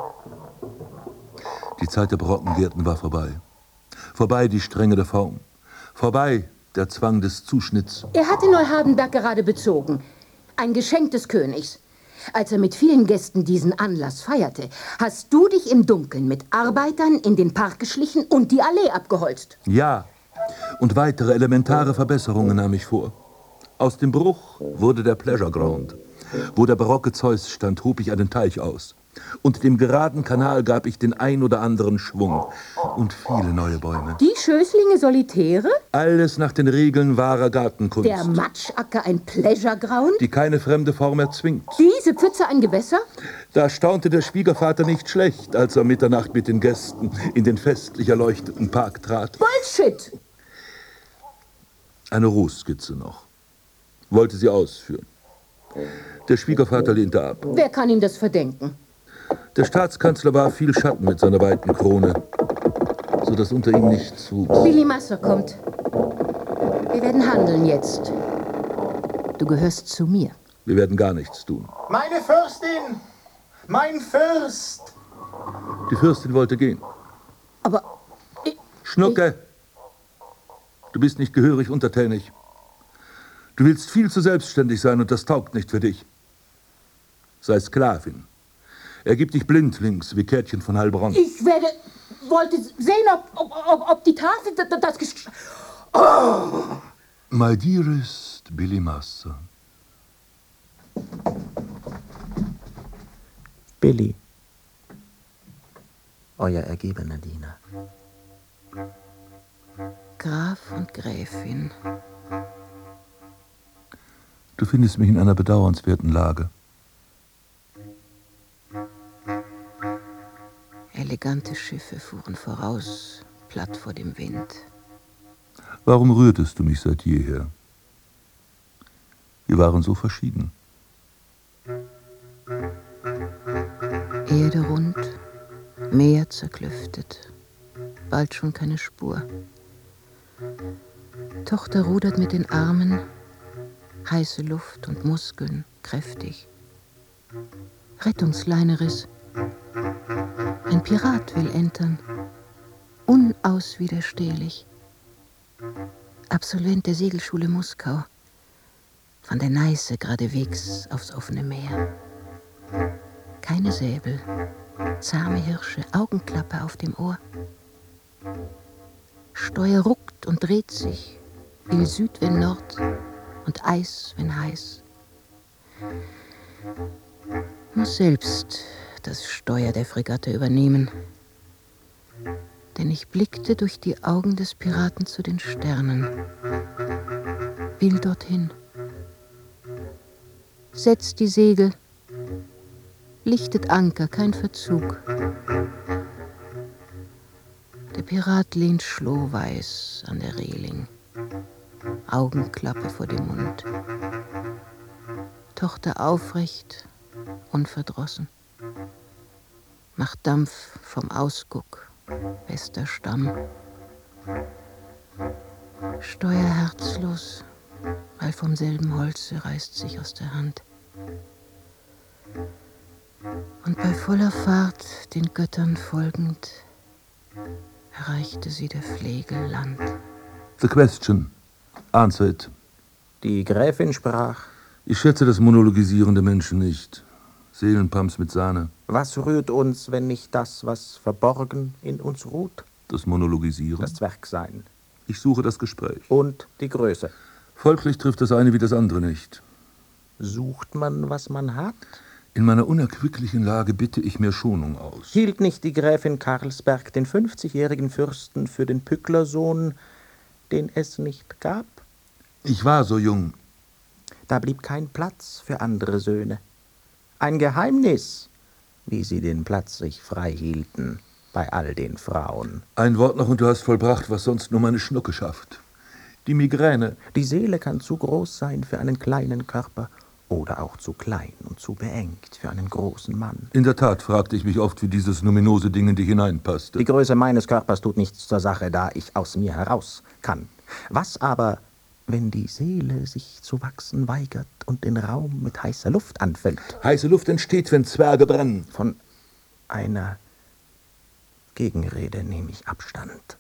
Speaker 2: Die Zeit der Brockengärten war vorbei. Vorbei die Strenge der Form. Vorbei der Zwang des Zuschnitts.
Speaker 3: Er hatte Neuhardenberg gerade bezogen. Ein Geschenk des Königs. Als er mit vielen Gästen diesen Anlass feierte, hast du dich im Dunkeln mit Arbeitern in den Park geschlichen und die Allee abgeholzt.
Speaker 2: Ja, und weitere elementare Verbesserungen nahm ich vor. Aus dem Bruch wurde der Pleasure Ground. Wo der barocke Zeus stand, hob ich einen Teich aus. Und dem geraden Kanal gab ich den ein oder anderen Schwung. Und viele neue Bäume.
Speaker 3: Die Schößlinge Solitäre?
Speaker 2: Alles nach den Regeln wahrer Gartenkunst.
Speaker 3: Der Matschacker ein Pleasure Ground?
Speaker 2: Die keine fremde Form erzwingt.
Speaker 3: Diese Pfütze ein Gewässer?
Speaker 2: Da staunte der Schwiegervater nicht schlecht, als er Mitternacht mit den Gästen in den festlich erleuchteten Park trat.
Speaker 3: Bullshit!
Speaker 2: Eine Rußskizze noch. Wollte sie ausführen. Der Schwiegervater lehnte ab.
Speaker 3: Wer kann ihm das verdenken?
Speaker 2: Der Staatskanzler warf viel Schatten mit seiner weiten Krone, sodass unter ihm nichts wuchs.
Speaker 3: Billy Masser kommt. Wir werden handeln jetzt. Du gehörst zu mir.
Speaker 2: Wir werden gar nichts tun.
Speaker 8: Meine Fürstin! Mein Fürst!
Speaker 2: Die Fürstin wollte gehen.
Speaker 3: Aber...
Speaker 2: Schnucke! Du bist nicht gehörig untertänig. Du willst viel zu selbstständig sein und das taugt nicht für dich. Sei Sklavin. Ergib dich blindlings wie Käthchen von Heilbronn.
Speaker 3: Ich wollte sehen, ob die Tafel das... Oh!
Speaker 2: My dearest Billy Masser.
Speaker 8: Billy, euer ergebener Diener.
Speaker 3: Graf und Gräfin.
Speaker 2: Du findest mich in einer bedauernswerten Lage.
Speaker 3: Elegante Schiffe fuhren voraus, platt vor dem Wind.
Speaker 2: Warum rührtest du mich seit jeher? Wir waren so verschieden.
Speaker 3: Erde rund, Meer zerklüftet, bald schon keine Spur. Tochter rudert mit den Armen, heiße Luft und Muskeln kräftig. Rettungsleineris. Ein Pirat will entern, unauswiderstehlich. Absolvent der Segelschule Muskau, von der Neiße geradewegs aufs offene Meer. Keine Säbel, zahme Hirsche, Augenklappe auf dem Ohr. Steuer ruckt und dreht sich, will Süd, wenn Nord und Eis, wenn heiß. Muss selbst das Steuer der Fregatte übernehmen, denn ich blickte durch die Augen des Piraten zu den Sternen, will dorthin. Setzt die Segel, lichtet Anker, kein Verzug. Der Pirat lehnt schlohweiß an der Reling, Augenklappe vor dem Mund. Tochter aufrecht, unverdrossen, macht Dampf vom Ausguck, bester Stamm. Steuer herzlos, weil vom selben Holze reißt sich aus der Hand. Und bei voller Fahrt den Göttern folgend erreichte sie der Flegel Land.
Speaker 2: The question. Answer it.
Speaker 8: Die Gräfin sprach:
Speaker 2: Ich schätze das Monologisieren der Menschen nicht. Seelenpumps mit Sahne.
Speaker 8: Was rührt uns, wenn nicht das, was verborgen in uns ruht?
Speaker 2: Das Monologisieren.
Speaker 8: Das Zwergsein.
Speaker 2: Ich suche das Gespräch.
Speaker 8: Und die Größe.
Speaker 2: Folglich trifft das eine wie das andere nicht.
Speaker 8: Sucht man, was man hat?
Speaker 2: In meiner unerquicklichen Lage bitte ich mir Schonung aus.
Speaker 8: Hielt nicht die Gräfin Karlsberg den 50-jährigen Fürsten für den Pücklersohn, den es nicht gab?
Speaker 2: Ich war so jung.
Speaker 8: Da blieb kein Platz für andere Söhne. Ein Geheimnis, wie sie den Platz sich frei hielten bei all den Frauen.
Speaker 2: Ein Wort noch und du hast vollbracht, was sonst nur meine Schnucke schafft. Die Migräne.
Speaker 8: Die Seele kann zu groß sein für einen kleinen Körper oder auch zu klein und zu beengt für einen großen Mann.
Speaker 2: In der Tat fragte ich mich oft, wie dieses numinose Ding in dich hineinpasste.
Speaker 8: Die Größe meines Körpers tut nichts zur Sache, da ich aus mir heraus kann. Was aber, wenn die Seele sich zu wachsen weigert und den Raum mit heißer Luft anfüllt?
Speaker 2: Heiße Luft entsteht, wenn Zwerge brennen.
Speaker 8: Von einer Gegenrede nehme ich Abstand.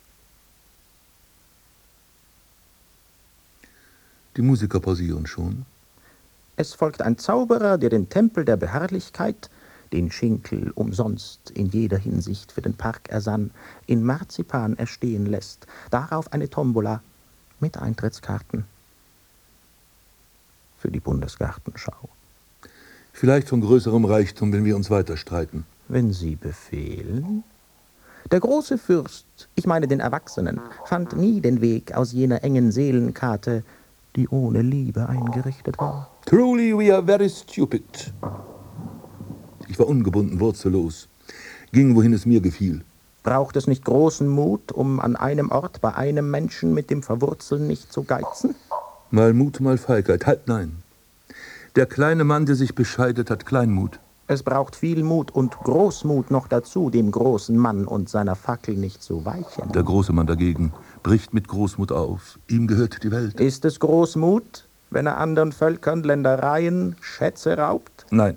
Speaker 2: Die Musiker pausieren schon.
Speaker 8: Es folgt ein Zauberer, der den Tempel der Beharrlichkeit, den Schinkel umsonst in jeder Hinsicht für den Park ersann, in Marzipan erstehen lässt. Darauf eine Tombola mit Eintrittskarten für die Bundesgartenschau.
Speaker 2: Vielleicht von größerem Reichtum, wenn wir uns weiter streiten.
Speaker 8: Wenn Sie befehlen. Der große Fürst, ich meine den Erwachsenen, fand nie den Weg aus jener engen Seelenkarte, die ohne Liebe eingerichtet war.
Speaker 2: Truly we are very stupid. Ich war ungebunden, wurzellos, ging, wohin es mir gefiel.
Speaker 8: Braucht es nicht großen Mut, um an einem Ort bei einem Menschen mit dem Verwurzeln nicht zu geizen?
Speaker 2: Mal Mut, mal Feigheit. Halt, nein. Der kleine Mann, der sich bescheidet, hat Kleinmut.
Speaker 8: Es braucht viel Mut und Großmut noch dazu, dem großen Mann und seiner Fackel nicht zu weichen.
Speaker 2: Der große Mann dagegen bricht mit Großmut auf. Ihm gehört die Welt.
Speaker 8: Ist es Großmut, wenn er anderen Völkern Ländereien, Schätze raubt?
Speaker 2: Nein.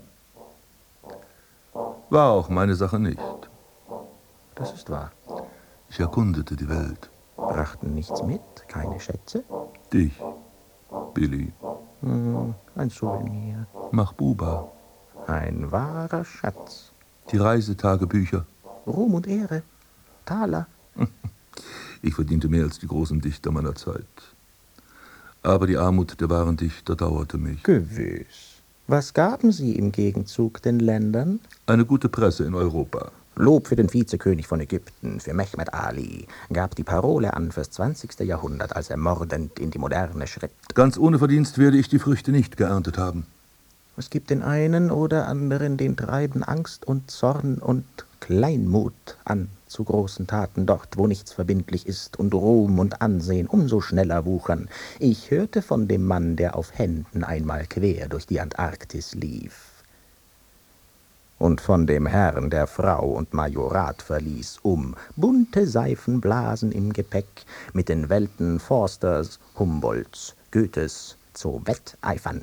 Speaker 2: War auch meine Sache nicht.
Speaker 8: Das ist wahr.
Speaker 2: Ich erkundete die Welt.
Speaker 8: Brachten nichts mit, keine Schätze?
Speaker 2: Dich, Billy.
Speaker 8: Ein Souvenir.
Speaker 2: Mahbuba.
Speaker 8: Ein wahrer Schatz.
Speaker 2: Die Reisetagebücher.
Speaker 8: Ruhm und Ehre. Taler.
Speaker 2: Ich verdiente mehr als die großen Dichter meiner Zeit. Aber die Armut der wahren Dichter dauerte mich.
Speaker 8: Gewiss. Was gaben Sie im Gegenzug den Ländern?
Speaker 2: Eine gute Presse in Europa.
Speaker 8: Lob für den Vizekönig von Ägypten, für Mehmed Ali, gab die Parole an fürs 20. Jahrhundert, als er mordend in die Moderne schritt.
Speaker 2: Ganz ohne Verdienst werde ich die Früchte nicht geerntet haben.
Speaker 8: Es gibt den einen oder anderen, den treiben Angst und Zorn und Kleinmut an zu großen Taten dort, wo nichts verbindlich ist und Ruhm und Ansehen umso schneller wuchern. Ich hörte von dem Mann, der auf Händen einmal quer durch die Antarktis lief. Und von dem Herrn, der Frau und Majorat verließ, um bunte Seifenblasen im Gepäck mit den Welten Forsters, Humboldts, Goethes zu wetteifern.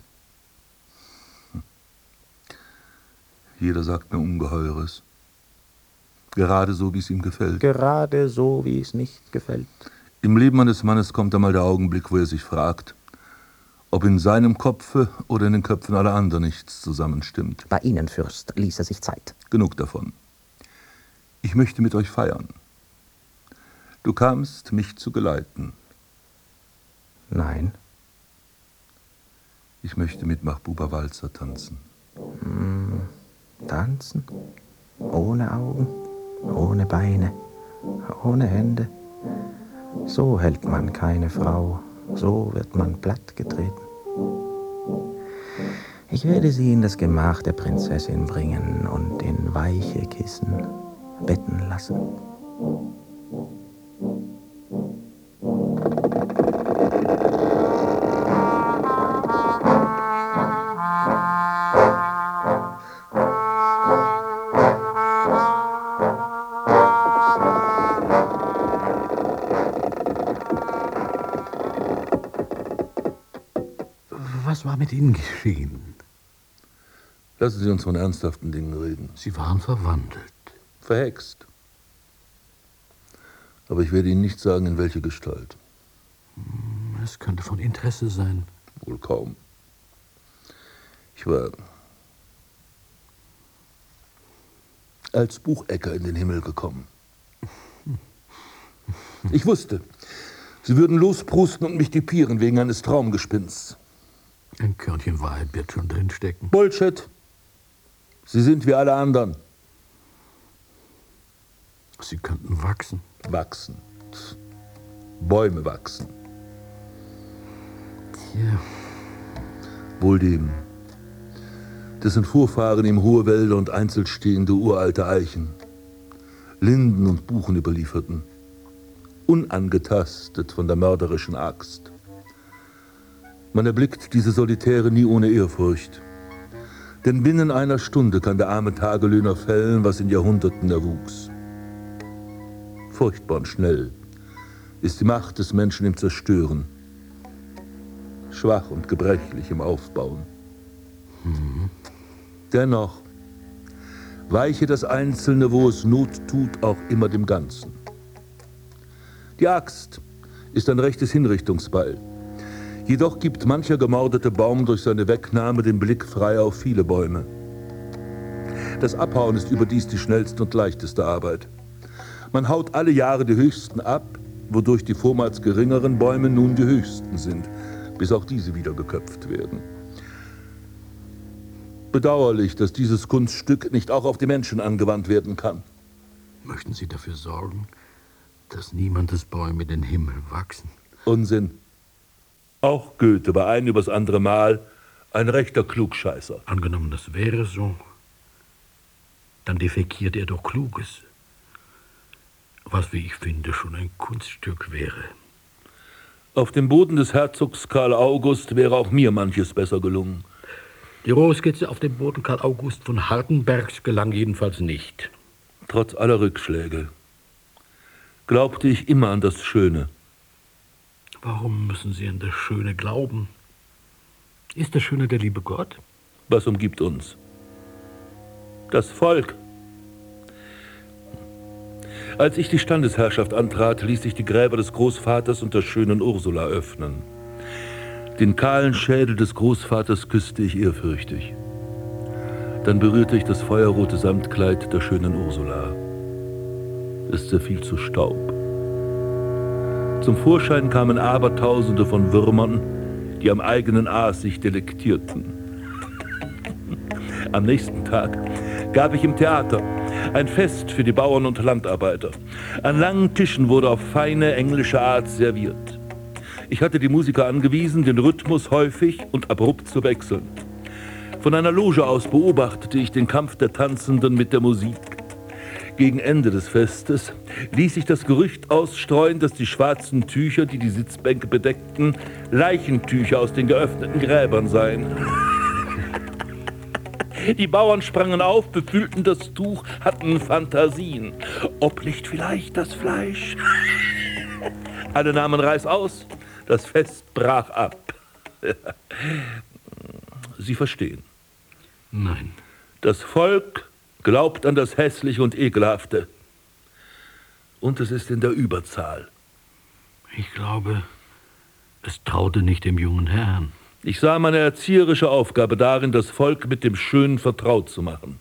Speaker 2: Jeder sagt mir Ungeheures. Gerade so, wie es ihm gefällt.
Speaker 8: Gerade so, wie es nicht gefällt.
Speaker 2: Im Leben eines Mannes kommt einmal der Augenblick, wo er sich fragt, ob in seinem Kopfe oder in den Köpfen aller anderen nichts zusammenstimmt.
Speaker 8: Bei Ihnen, Fürst, ließ er sich Zeit.
Speaker 2: Genug davon. Ich möchte mit euch feiern. Du kamst, mich zu geleiten.
Speaker 8: Nein.
Speaker 2: Ich möchte mit Mahbuba Walzer tanzen.
Speaker 8: Tanzen? Ohne Augen, ohne Beine, ohne Hände. So hält man keine Frau, so wird man plattgetreten. Ich werde sie in das Gemach der Prinzessin bringen und in weiche Kissen betten lassen.
Speaker 5: Was war mit Ihnen geschehen?
Speaker 2: Lassen Sie uns von ernsthaften Dingen reden.
Speaker 5: Sie waren verwandelt.
Speaker 2: Verhext. Aber ich werde Ihnen nicht sagen, in welche Gestalt.
Speaker 5: Es könnte von Interesse sein.
Speaker 2: Wohl kaum. Ich war als Buchecker in den Himmel gekommen. Ich wusste, Sie würden losprusten und mich düpieren wegen eines Traumgespinsts.
Speaker 5: Ein Körnchen Wahrheit wird schon drinstecken.
Speaker 2: Bullshit. Sie sind wie alle anderen.
Speaker 5: Sie könnten wachsen.
Speaker 2: Wachsen. Bäume wachsen.
Speaker 5: Tja.
Speaker 2: Wohl dem, dessen Vorfahren ihm hohe Wälder und einzelstehende uralte Eichen, Linden und Buchen überlieferten, unangetastet von der mörderischen Axt. Man erblickt diese Solitäre nie ohne Ehrfurcht, denn binnen einer Stunde kann der arme Tagelöhner fällen, was in Jahrhunderten erwuchs. Furchtbar und schnell ist die Macht des Menschen im Zerstören, schwach und gebrechlich im Aufbauen. Dennoch weiche das Einzelne, wo es Not tut, auch immer dem Ganzen. Die Axt ist ein rechtes Hinrichtungsbeil. Jedoch gibt mancher gemordete Baum durch seine Wegnahme den Blick frei auf viele Bäume. Das Abhauen ist überdies die schnellste und leichteste Arbeit. Man haut alle Jahre die höchsten ab, wodurch die vormals geringeren Bäume nun die höchsten sind, bis auch diese wieder geköpft werden. Bedauerlich, dass dieses Kunststück nicht auch auf die Menschen angewandt werden kann.
Speaker 5: Möchten Sie dafür sorgen, dass niemandes Bäume den Himmel wachsen?
Speaker 2: Unsinn. Auch Goethe war ein übers andere Mal ein rechter Klugscheißer.
Speaker 5: Angenommen, das wäre so, dann defekiert er doch Kluges. Was, wie ich finde, schon ein Kunststück wäre.
Speaker 2: Auf dem Boden des Herzogs Karl August wäre auch mir manches besser gelungen.
Speaker 5: Die rohe Skizze auf dem Boden Karl August von Hardenbergs gelang jedenfalls nicht.
Speaker 2: Trotz aller Rückschläge glaubte ich immer an das Schöne.
Speaker 5: Warum müssen Sie an das Schöne glauben? Ist das Schöne der liebe Gott?
Speaker 2: Was umgibt uns? Das Volk. Als ich die Standesherrschaft antrat, ließ ich die Gräber des Großvaters und der schönen Ursula öffnen. Den kahlen Schädel des Großvaters küsste ich ehrfürchtig. Dann berührte ich das feuerrote Samtkleid der schönen Ursula. Es zerfiel zu Staub. Zum Vorschein kamen Abertausende von Würmern, die am eigenen Aas sich delektierten. Am nächsten Tag gab ich im Theater ein Fest für die Bauern und Landarbeiter. An langen Tischen wurde auf feine englische Art serviert. Ich hatte die Musiker angewiesen, den Rhythmus häufig und abrupt zu wechseln. Von einer Loge aus beobachtete ich den Kampf der Tanzenden mit der Musik. Gegen Ende des Festes ließ sich das Gerücht ausstreuen, dass die schwarzen Tücher, die die Sitzbänke bedeckten, Leichentücher aus den geöffneten Gräbern seien. Die Bauern sprangen auf, befühlten das Tuch, hatten Fantasien. Ob nicht vielleicht das Fleisch? Alle nahmen Reis aus, das Fest brach ab. Sie verstehen.
Speaker 5: Nein.
Speaker 2: Das Volk glaubt an das Hässliche und Ekelhafte. Und es ist in der Überzahl.
Speaker 5: Ich glaube, es traute nicht dem jungen Herrn.
Speaker 2: Ich sah meine erzieherische Aufgabe darin, das Volk mit dem Schönen vertraut zu machen.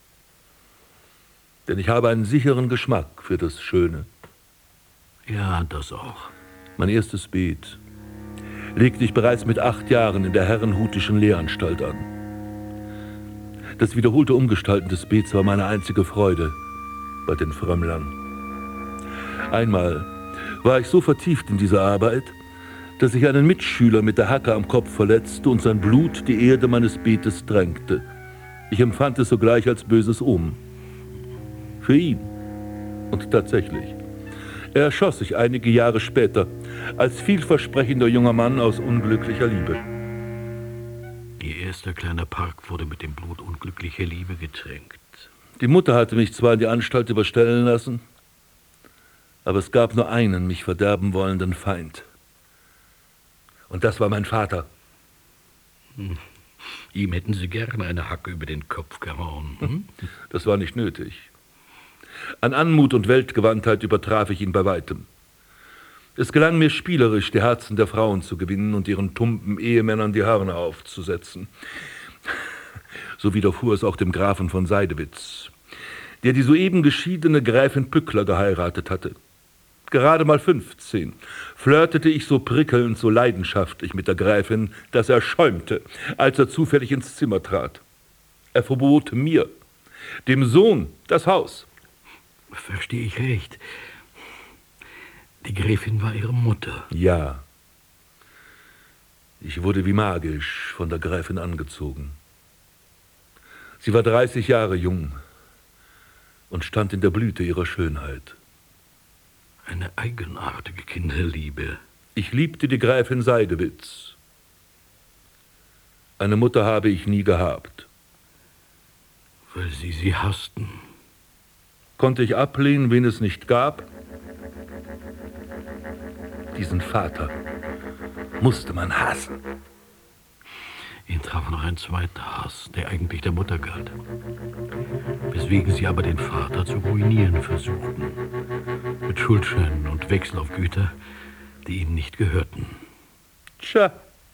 Speaker 2: Denn ich habe einen sicheren Geschmack für das Schöne.
Speaker 5: Ja, das auch.
Speaker 2: Mein erstes Beet legte ich bereits mit 8 Jahren in der Herrenhutischen Lehranstalt an. Das wiederholte Umgestalten des Beets war meine einzige Freude bei den Frömmlern. Einmal war ich so vertieft in diese Arbeit, dass ich einen Mitschüler mit der Hacke am Kopf verletzte und sein Blut die Erde meines Beetes drängte. Ich empfand es sogleich als böses Omen. Für ihn. Und tatsächlich. Er erschoss sich einige Jahre später als vielversprechender junger Mann aus unglücklicher Liebe.
Speaker 5: Ihr erster kleiner Park wurde mit dem Blut unglücklicher Liebe getränkt.
Speaker 2: Die Mutter hatte mich zwar in die Anstalt überstellen lassen, aber es gab nur einen mich verderben wollenden Feind. Und das war mein Vater.
Speaker 5: Ihm hätten Sie gerne eine Hacke über den Kopf gehauen.
Speaker 2: Das war nicht nötig. An Anmut und Weltgewandtheit übertraf ich ihn bei weitem. Es gelang mir spielerisch, die Herzen der Frauen zu gewinnen und ihren tumpen Ehemännern die Hörner aufzusetzen. So widerfuhr es auch dem Grafen von Seydewitz, der die soeben geschiedene Gräfin Pückler geheiratet hatte. Gerade mal 15, flirtete ich so prickelnd, so leidenschaftlich mit der Gräfin, dass er schäumte, als er zufällig ins Zimmer trat. Er verbot mir, dem Sohn, das Haus.
Speaker 5: Verstehe ich recht? Die Gräfin war ihre Mutter.
Speaker 2: Ja. Ich wurde wie magisch von der Gräfin angezogen. Sie war 30 Jahre jung und stand in der Blüte ihrer Schönheit.
Speaker 5: Eine eigenartige Kinderliebe.
Speaker 2: Ich liebte die Gräfin Seydewitz. Eine Mutter habe ich nie gehabt.
Speaker 5: Weil Sie sie hassten.
Speaker 2: Konnte ich ablehnen, wen es nicht gab? Diesen Vater musste man hassen.
Speaker 5: Ihn traf noch ein zweiter Hass, der eigentlich der Mutter galt. Weswegen sie aber den Vater zu ruinieren versuchten. Mit Schuldscheinen und Wechsel auf Güter, die ihm nicht gehörten.
Speaker 2: Tja.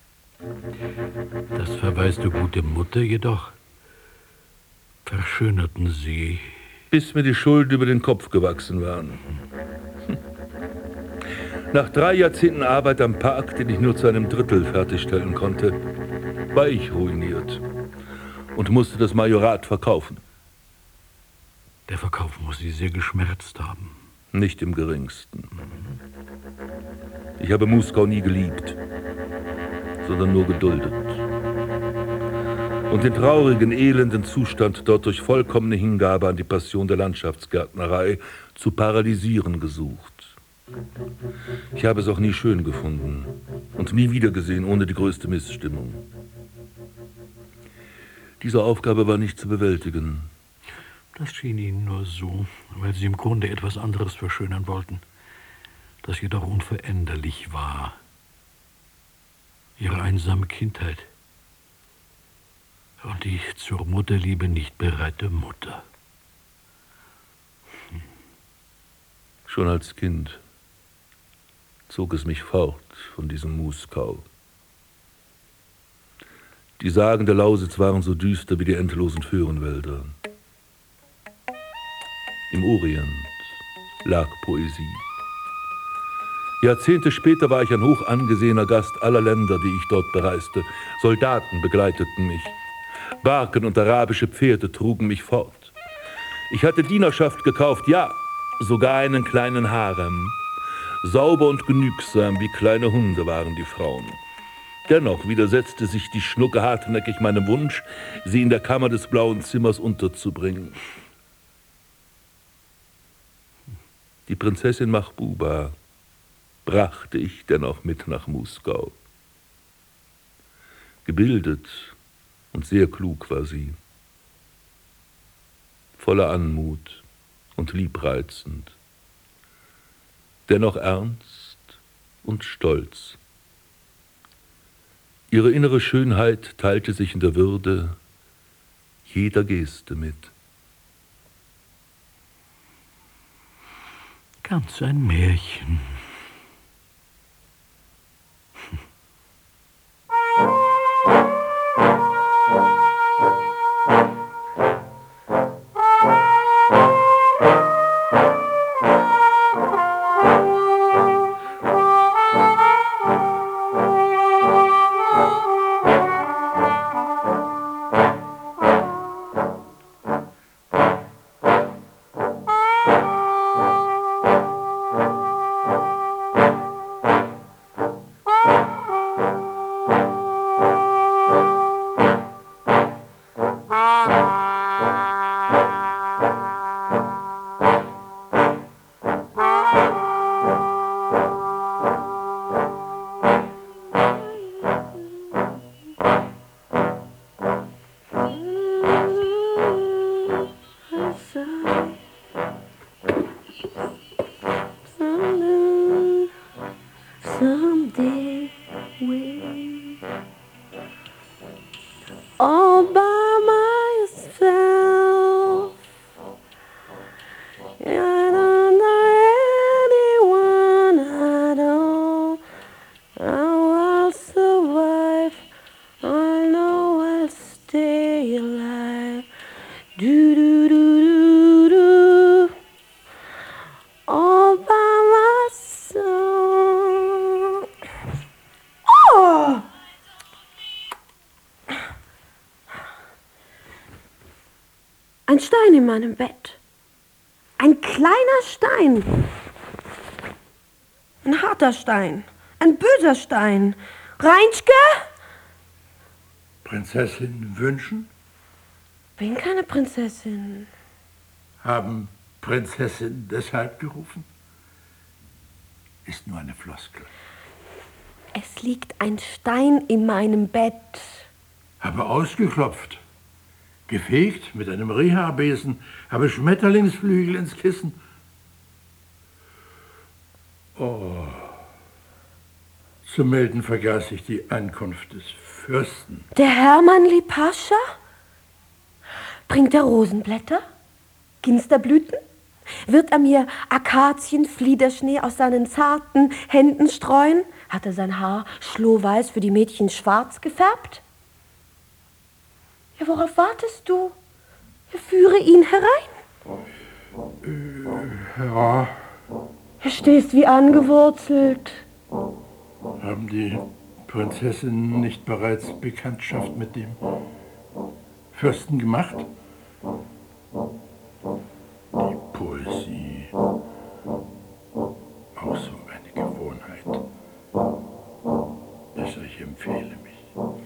Speaker 5: Das verweist der gute Mutter jedoch. Verschönerten sie.
Speaker 2: Bis mir die Schulden über den Kopf gewachsen waren. Nach 3 Jahrzehnten Arbeit am Park, den ich nur zu einem Drittel fertigstellen konnte, war ich ruiniert und musste das Majorat verkaufen.
Speaker 5: Der Verkauf muss Sie sehr geschmerzt haben.
Speaker 2: Nicht im geringsten. Ich habe Muskau nie geliebt, sondern nur geduldet. Und den traurigen, elenden Zustand dort durch vollkommene Hingabe an die Passion der Landschaftsgärtnerei zu paralysieren gesucht. Ich habe es auch nie schön gefunden und nie wiedergesehen ohne die größte Missstimmung. Diese Aufgabe war nicht zu bewältigen.
Speaker 5: Das schien Ihnen nur so, weil Sie im Grunde etwas anderes verschönern wollten, das jedoch unveränderlich war. Ihre einsame Kindheit und die zur Mutterliebe nicht bereite Mutter.
Speaker 2: Schon als Kind zog es mich fort von diesem Muskau. Die Sagen der Lausitz waren so düster wie die endlosen Föhrenwälder. Im Orient lag Poesie. Jahrzehnte später war ich ein hoch angesehener Gast aller Länder, die ich dort bereiste. Soldaten begleiteten mich. Barken und arabische Pferde trugen mich fort. Ich hatte Dienerschaft gekauft, ja, sogar einen kleinen Harem. Sauber und genügsam wie kleine Hunde waren die Frauen. Dennoch widersetzte sich die Schnucke hartnäckig meinem Wunsch, sie in der Kammer des blauen Zimmers unterzubringen. Die Prinzessin Mahbuba brachte ich dennoch mit nach Muskau. Gebildet und sehr klug war sie, voller Anmut und liebreizend, dennoch ernst und stolz. Ihre innere Schönheit teilte sich in der Würde jeder Geste mit.
Speaker 5: Ganz ein Märchen.
Speaker 9: I don't know anyone at all. I'll survive. I know I'll stay alive. Do do do do do. All by myself. Oh! Ein Stein in meinem Bett. Ein kleiner Stein. Ein harter Stein. Ein böser Stein. Reinschke?
Speaker 6: Prinzessin wünschen?
Speaker 9: Bin keine Prinzessin.
Speaker 6: Haben Prinzessin deshalb gerufen? Ist nur eine Floskel.
Speaker 9: Es liegt ein Stein in meinem Bett.
Speaker 6: Habe ausgeklopft, gefegt mit einem Reha-Besen, habe Schmetterlingsflügel ins Kissen. Oh, zu melden vergaß ich die Ankunft des Fürsten.
Speaker 9: Der Hermann Lipascha? Bringt er Rosenblätter? Ginsterblüten? Wird er mir Akazienfliederschnee aus seinen zarten Händen streuen? Hat er sein Haar schlohweiß für die Mädchen schwarz gefärbt? Ja, worauf wartest du? Führe ihn herein.
Speaker 6: Ja.
Speaker 9: Du stehst wie angewurzelt.
Speaker 6: Haben die Prinzessinnen nicht bereits Bekanntschaft mit dem Fürsten gemacht? Die Poesie, auch so eine Gewohnheit. Besser, ich empfehle mich.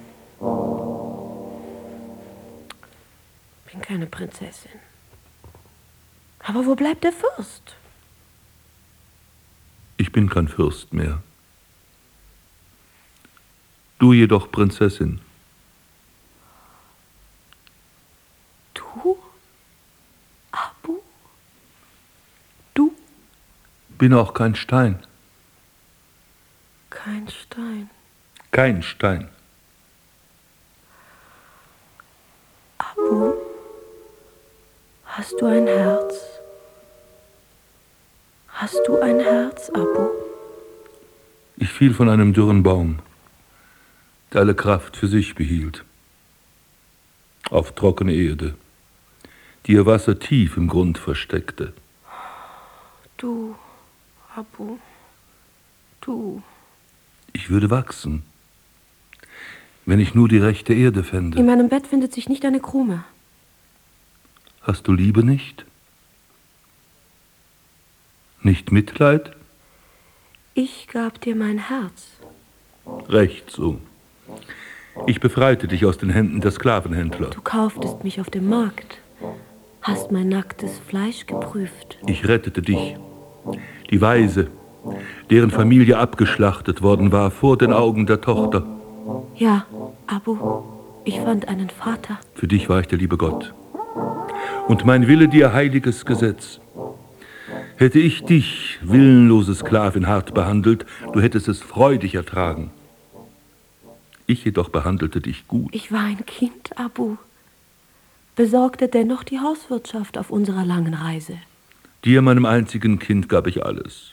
Speaker 9: Bin keine Prinzessin. Aber wo bleibt der Fürst?
Speaker 2: Ich bin kein Fürst mehr. Du jedoch Prinzessin.
Speaker 9: Du? Abu? Du?
Speaker 2: Bin auch kein Stein.
Speaker 9: Kein Stein.
Speaker 2: Kein Stein.
Speaker 9: Abu? Hast du ein Herz? Hast du ein Herz, Abu?
Speaker 2: Ich fiel von einem dürren Baum, der alle Kraft für sich behielt, auf trockene Erde, die ihr Wasser tief im Grund versteckte.
Speaker 9: Du, Abu, du.
Speaker 2: Ich würde wachsen, wenn ich nur die rechte Erde fände.
Speaker 9: In meinem Bett findet sich nicht eine Krume.
Speaker 2: Hast du Liebe nicht? Nicht Mitleid?
Speaker 9: Ich gab dir mein Herz.
Speaker 2: Recht so. Ich befreite dich aus den Händen der Sklavenhändler.
Speaker 9: Du kauftest mich auf dem Markt, hast mein nacktes Fleisch geprüft.
Speaker 2: Ich rettete dich. Die Waise, deren Familie abgeschlachtet worden war vor den Augen der Tochter.
Speaker 9: Ja, Abu, ich fand einen Vater.
Speaker 2: Für dich war ich der liebe Gott. Und mein Wille dir heiliges Gesetz. Hätte ich dich, willenlose Sklavin, hart behandelt, du hättest es freudig ertragen. Ich jedoch behandelte dich gut.
Speaker 9: Ich war ein Kind, Abu. Besorgte dennoch die Hauswirtschaft auf unserer langen Reise.
Speaker 2: Dir, meinem einzigen Kind, gab ich alles.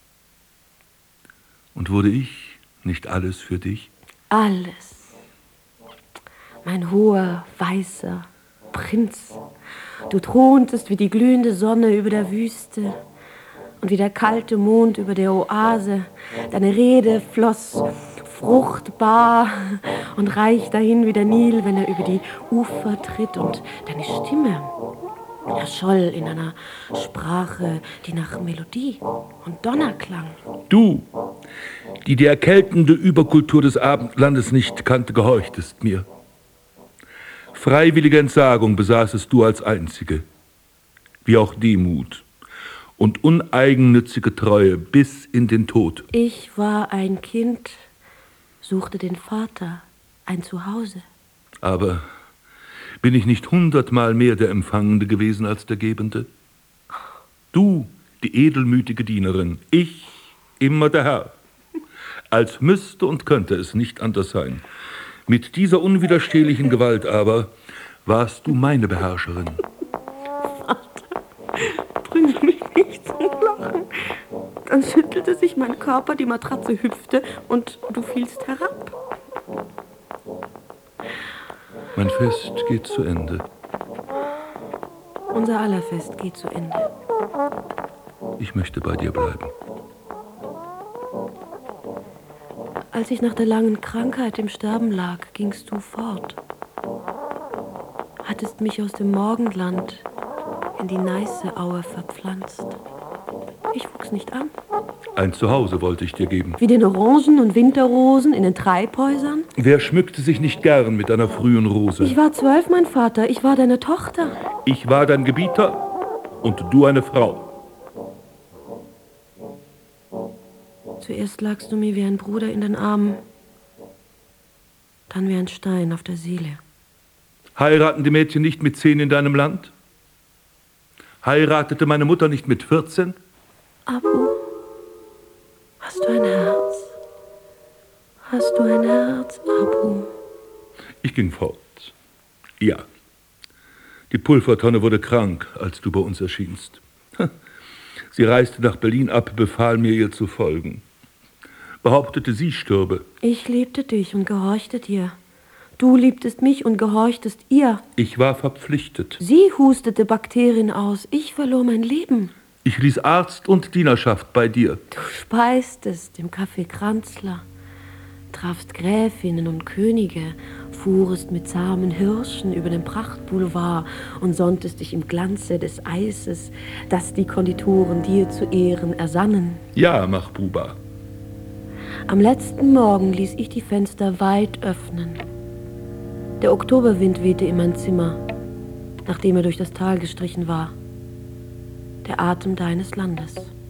Speaker 2: Und wurde ich nicht alles für dich?
Speaker 9: Alles. Mein hoher, weißer Prinz. Du throntest wie die glühende Sonne über der Wüste und wie der kalte Mond über der Oase. Deine Rede floss fruchtbar und reich dahin wie der Nil, wenn er über die Ufer tritt. Und deine Stimme erscholl in einer Sprache, die nach Melodie und Donner klang.
Speaker 2: Du, die erkältende Überkultur des Abendlandes nicht kannte, gehorchtest mir. Freiwillige Entsagung besaßest du als Einzige, wie auch Demut und uneigennützige Treue bis in den Tod.
Speaker 9: Ich war ein Kind, suchte den Vater, ein Zuhause.
Speaker 2: Aber bin ich nicht 100-mal mehr der Empfangende gewesen als der Gebende? Du, die edelmütige Dienerin, ich, immer der Herr. Als müsste und könnte es nicht anders sein. Mit dieser unwiderstehlichen Gewalt aber warst du meine Beherrscherin.
Speaker 9: Vater, bringen Sie mich nicht zum Lachen. Dann schüttelte sich mein Körper, die Matratze hüpfte und du fielst herab.
Speaker 2: Mein Fest geht zu Ende.
Speaker 9: Unser aller Fest geht zu Ende.
Speaker 2: Ich möchte bei dir bleiben.
Speaker 9: Als ich nach der langen Krankheit im Sterben lag, gingst du fort. Hattest mich aus dem Morgenland in die Neiße-Aue verpflanzt. Ich wuchs nicht an.
Speaker 2: Ein Zuhause wollte ich dir geben.
Speaker 9: Wie den Orangen- und Winterrosen in den Treibhäusern?
Speaker 2: Wer schmückte sich nicht gern mit einer frühen Rose?
Speaker 9: Ich war 12, mein Vater. Ich war deine Tochter.
Speaker 2: Ich war dein Gebieter und du eine Frau.
Speaker 9: Zuerst lagst du mir wie ein Bruder in den Armen, dann wie ein Stein auf der Seele.
Speaker 2: Heiraten die Mädchen nicht mit 10 in deinem Land? Heiratete meine Mutter nicht mit 14?
Speaker 9: Abu, hast du ein Herz? Hast du ein Herz, Abu?
Speaker 2: Ich ging fort. Ja. Die Pulvertonne wurde krank, als du bei uns erschienst. Sie reiste nach Berlin ab, befahl mir, ihr zu folgen. Behauptete, sie stürbe.
Speaker 9: Ich liebte dich und gehorchte dir. Du liebtest mich und gehorchtest ihr.
Speaker 2: Ich war verpflichtet.
Speaker 9: Sie hustete Bakterien aus. Ich verlor mein Leben.
Speaker 2: Ich ließ Arzt und Dienerschaft bei dir.
Speaker 9: Du speistest im Café Kranzler, trafst Gräfinnen und Könige, fuhrest mit zahmen Hirschen über den Prachtboulevard und sonntest dich im Glanze des Eises, das die Konditoren dir zu Ehren ersannen.
Speaker 2: Ja, Mahbuba.
Speaker 9: Am letzten Morgen ließ ich die Fenster weit öffnen. Der Oktoberwind wehte in mein Zimmer, nachdem er durch das Tal gestrichen war. Der Atem deines Landes.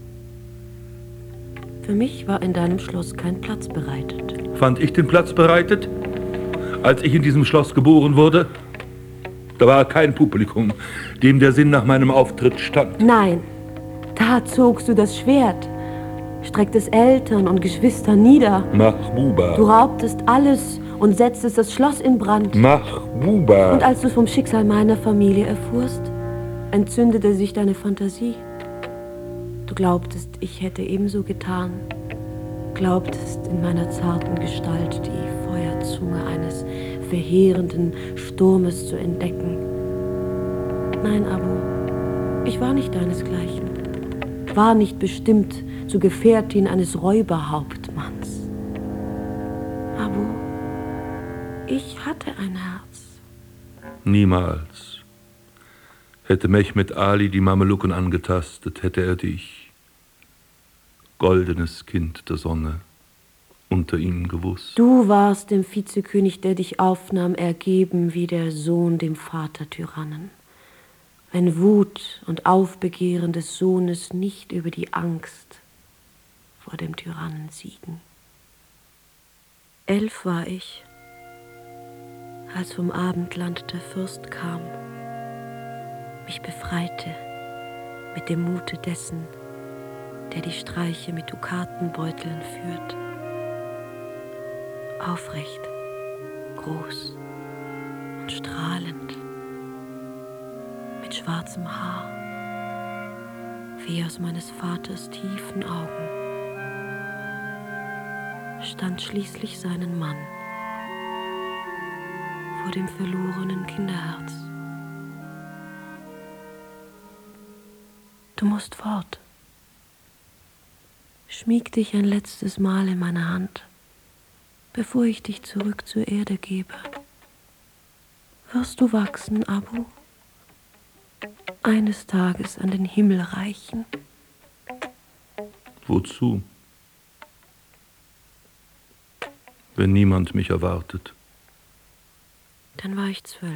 Speaker 9: Für mich war in deinem Schloss kein Platz bereitet.
Speaker 2: Fand ich den Platz bereitet? Als ich in diesem Schloss geboren wurde? Da war kein Publikum, dem der Sinn nach meinem Auftritt stand.
Speaker 9: Nein, da zogst du das Schwert, strecktest Eltern und Geschwister nieder.
Speaker 2: Mahbuba.
Speaker 9: Du raubtest alles und setztest das Schloss in Brand.
Speaker 2: Mahbuba.
Speaker 9: Und als du vom Schicksal meiner Familie erfuhrst, entzündete sich deine Fantasie. Du glaubtest, ich hätte ebenso getan. Glaubtest in meiner zarten Gestalt die Feuerzunge eines verheerenden Sturmes zu entdecken. Nein, Abu, ich war nicht deinesgleichen. War nicht bestimmt zur Gefährtin eines Räuberhauptmanns. Abu, ich hatte ein Herz.
Speaker 2: Niemals. Hätte Mehmet Ali die Mamelucken angetastet, hätte er dich, goldenes Kind der Sonne, unter ihnen gewusst.
Speaker 9: Du warst dem Vizekönig, der dich aufnahm, ergeben wie der Sohn dem Vatertyrannen. Wenn Wut und Aufbegehren des Sohnes nicht über die Angst vor dem Tyrannen siegen. 11 war ich, als vom Abendland der Fürst kam, mich befreite mit dem Mute dessen, der die Streiche mit Dukatenbeuteln führt. Aufrecht, groß und strahlend, mit schwarzem Haar, wie aus meines Vaters tiefen Augen, stand schließlich seinen Mann vor dem verlorenen Kinderherz. Du musst fort. Schmieg dich ein letztes Mal in meine Hand, bevor ich dich zurück zur Erde gebe. Wirst du wachsen, Abu? Eines Tages an den Himmel reichen?
Speaker 2: Wozu? Wenn niemand mich erwartet.
Speaker 9: Dann war ich 12,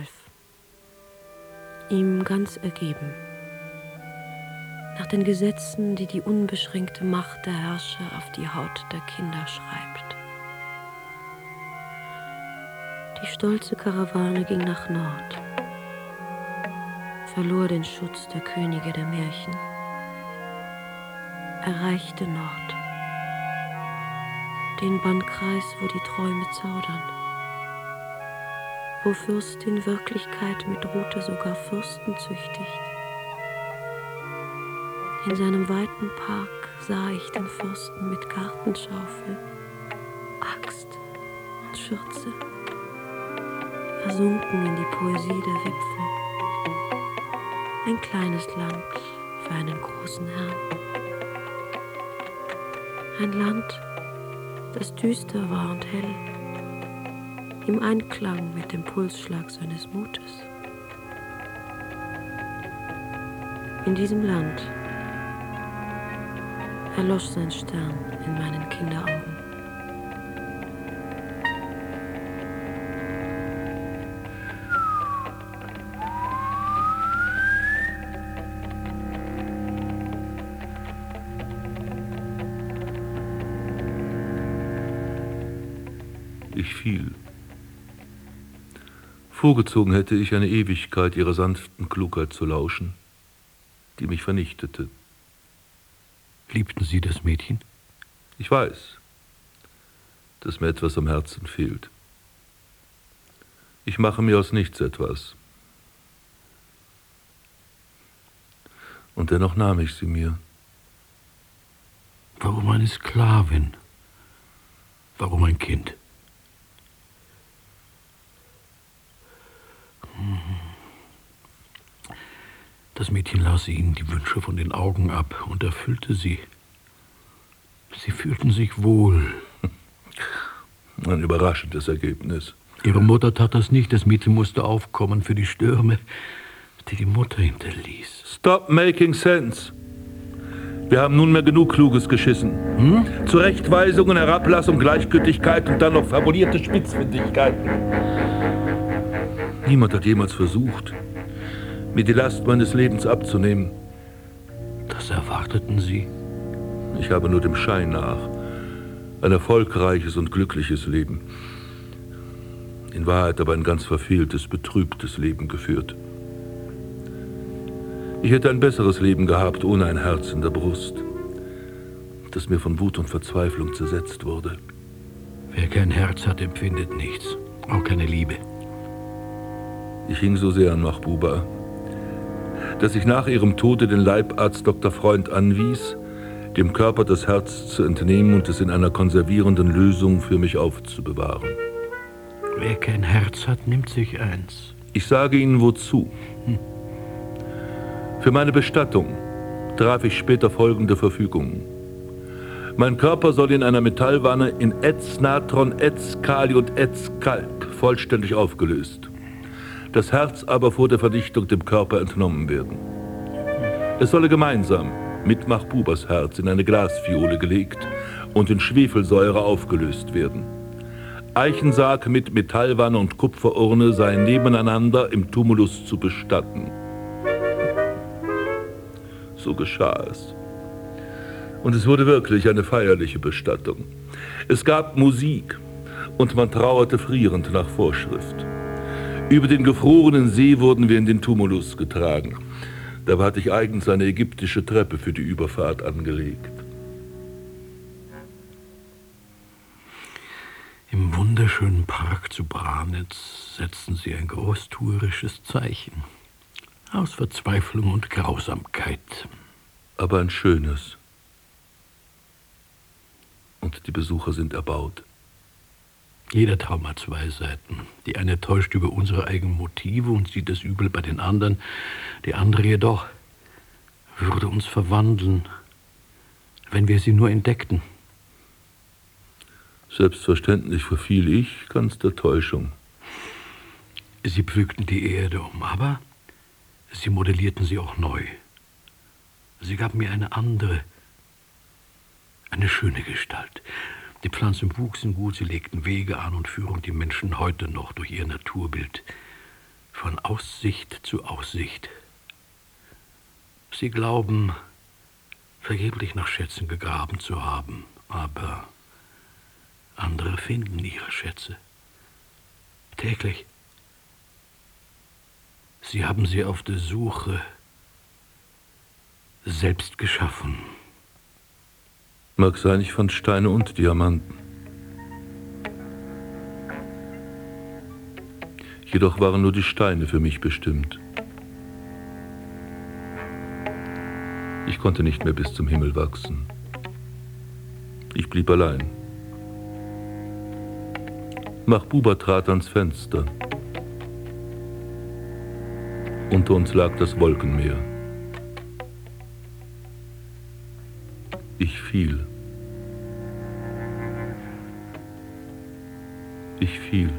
Speaker 9: ihm ganz ergeben. Nach den Gesetzen, die die unbeschränkte Macht der Herrscher auf die Haut der Kinder schreibt. Die stolze Karawane ging nach Nord, verlor den Schutz der Könige der Märchen, erreichte Nord, den Bannkreis, wo die Träume zaudern, wo Fürst in Wirklichkeit mit Rute sogar Fürsten züchtigt. In seinem weiten Park sah ich den Fürsten mit Gartenschaufel, Axt und Schürze, versunken in die Poesie der Wipfel. Ein kleines Land für einen großen Herrn. Ein Land, das düster war und hell, im Einklang mit dem Pulsschlag seines Mutes. In diesem Land erlosch sein Stern in meinen Kinderaugen.
Speaker 2: Ich fiel. Vorgezogen hätte ich eine Ewigkeit ihrer sanften Klugheit zu lauschen, die mich vernichtete.
Speaker 5: Liebten Sie das Mädchen?
Speaker 2: Ich weiß, dass mir etwas am Herzen fehlt. Ich mache mir aus nichts etwas. Und dennoch nahm ich sie mir.
Speaker 5: Warum eine Sklavin? Warum ein Kind? Das Mädchen las ihnen die Wünsche von den Augen ab und erfüllte sie. Sie fühlten sich wohl.
Speaker 2: Ein überraschendes Ergebnis.
Speaker 5: Ihre Mutter tat das nicht. Das Mädchen musste aufkommen für die Stürme, die die Mutter hinterließ.
Speaker 2: Stop making sense. Wir haben nunmehr genug Kluges geschissen. Zurechtweisungen, Herablassung, Gleichgültigkeit und dann noch fabulierte Spitzfindigkeiten. Niemand hat jemals versucht, mir die Last meines Lebens abzunehmen.
Speaker 5: Das erwarteten Sie?
Speaker 2: Ich habe nur dem Schein nach ein erfolgreiches und glückliches Leben, in Wahrheit aber ein ganz verfehltes, betrübtes Leben geführt. Ich hätte ein besseres Leben gehabt, ohne ein Herz in der Brust, das mir von Wut und Verzweiflung zersetzt wurde.
Speaker 5: Wer kein Herz hat, empfindet nichts, auch keine Liebe.
Speaker 2: Ich hing so sehr an Mahbuba, dass ich nach ihrem Tode den Leibarzt Dr. Freund anwies, dem Körper das Herz zu entnehmen und es in einer konservierenden Lösung für mich aufzubewahren.
Speaker 5: Wer kein Herz hat, nimmt sich eins.
Speaker 2: Ich sage Ihnen wozu. Für meine Bestattung traf ich später folgende Verfügungen. Mein Körper soll in einer Metallwanne in Etz, Natron, Etz, Kali und Etz, Kalk vollständig aufgelöst. Das Herz aber vor der Verdichtung dem Körper entnommen werden. Es solle gemeinsam mit Mahbubas Herz in eine Glasfiole gelegt und in Schwefelsäure aufgelöst werden. Eichensarg mit Metallwanne und Kupferurne seien nebeneinander im Tumulus zu bestatten. So geschah es. Und es wurde wirklich eine feierliche Bestattung. Es gab Musik und man trauerte frierend nach Vorschrift. Über den gefrorenen See wurden wir in den Tumulus getragen. Dabei hatte ich eigens eine ägyptische Treppe für die Überfahrt angelegt.
Speaker 5: Im wunderschönen Park zu Branitz setzten sie ein großtuerisches Zeichen. Aus Verzweiflung und Grausamkeit.
Speaker 2: Aber ein schönes. Und die Besucher sind erbaut.
Speaker 5: Jeder Traum hat zwei Seiten. Die eine täuscht über unsere eigenen Motive und sieht das Übel bei den anderen. Die andere jedoch würde uns verwandeln, wenn wir sie nur entdeckten.
Speaker 2: Selbstverständlich verfiel ich ganz der Täuschung.
Speaker 5: Sie pflückten die Erde um, aber sie modellierten sie auch neu. Sie gaben mir eine andere, eine schöne Gestalt. Die Pflanzen wuchsen gut, sie legten Wege an und führen die Menschen heute noch durch ihr Naturbild von Aussicht zu Aussicht. Sie glauben, vergeblich nach Schätzen gegraben zu haben, aber andere finden ihre Schätze. Täglich. Sie haben sie auf der Suche selbst geschaffen.
Speaker 2: Mag sein, ich fand Steine und Diamanten. Jedoch waren nur die Steine für mich bestimmt. Ich Ich konnte nicht mehr bis zum Himmel wachsen. Ich blieb allein. Mahbuba trat ans Fenster. Unter uns lag das Wolkenmeer. Ich fiel. Ich fiel.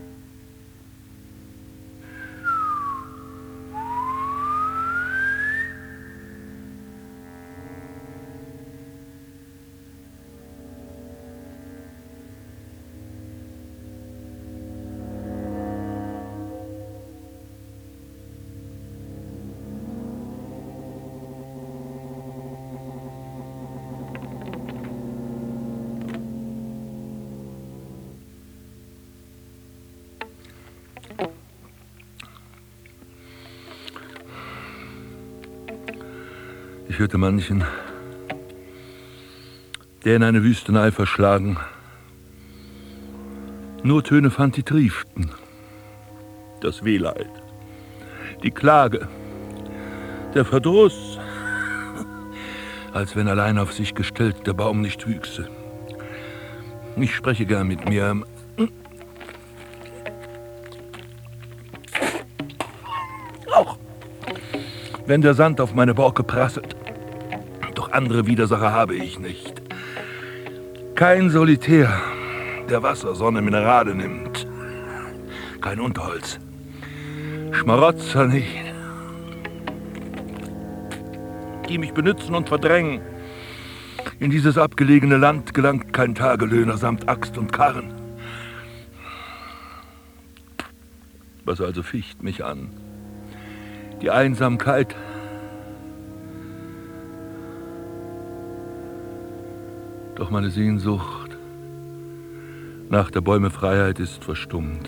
Speaker 2: Ich hörte manchen, der in eine Wüstenei verschlagen, nur Töne fand, die trieften. Das Wehleid, die Klage, der Verdruss, als wenn allein auf sich gestellt der Baum nicht wüchse. Ich spreche gern mit mir. Auch wenn der Sand auf meine Borke prasselt. Doch andere Widersacher habe ich nicht. Kein Solitär, der Wasser, Sonne, Minerale nimmt. Kein Unterholz. Schmarotzer nicht. Die mich benützen und verdrängen. In dieses abgelegene Land gelangt kein Tagelöhner samt Axt und Karren. Was also ficht mich an? Die Einsamkeit. Doch meine Sehnsucht nach der Bäume Freiheit ist verstummt.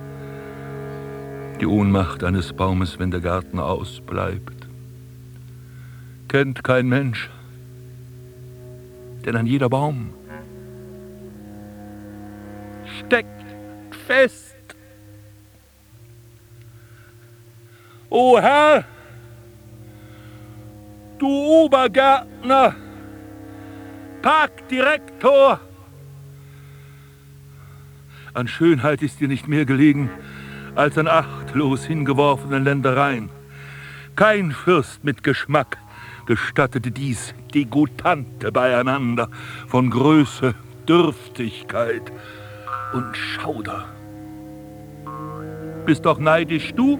Speaker 2: Die Ohnmacht eines Baumes, wenn der Garten ausbleibt, kennt kein Mensch, denn an jeder Baum steckt fest. O Herr, du Obergärtner, Parkdirektor, an Schönheit ist dir nicht mehr gelegen als an achtlos hingeworfenen Ländereien. Kein Fürst mit Geschmack gestattete dies Degutante Beieinander von Größe, Dürftigkeit und Schauder. Bist doch neidisch du?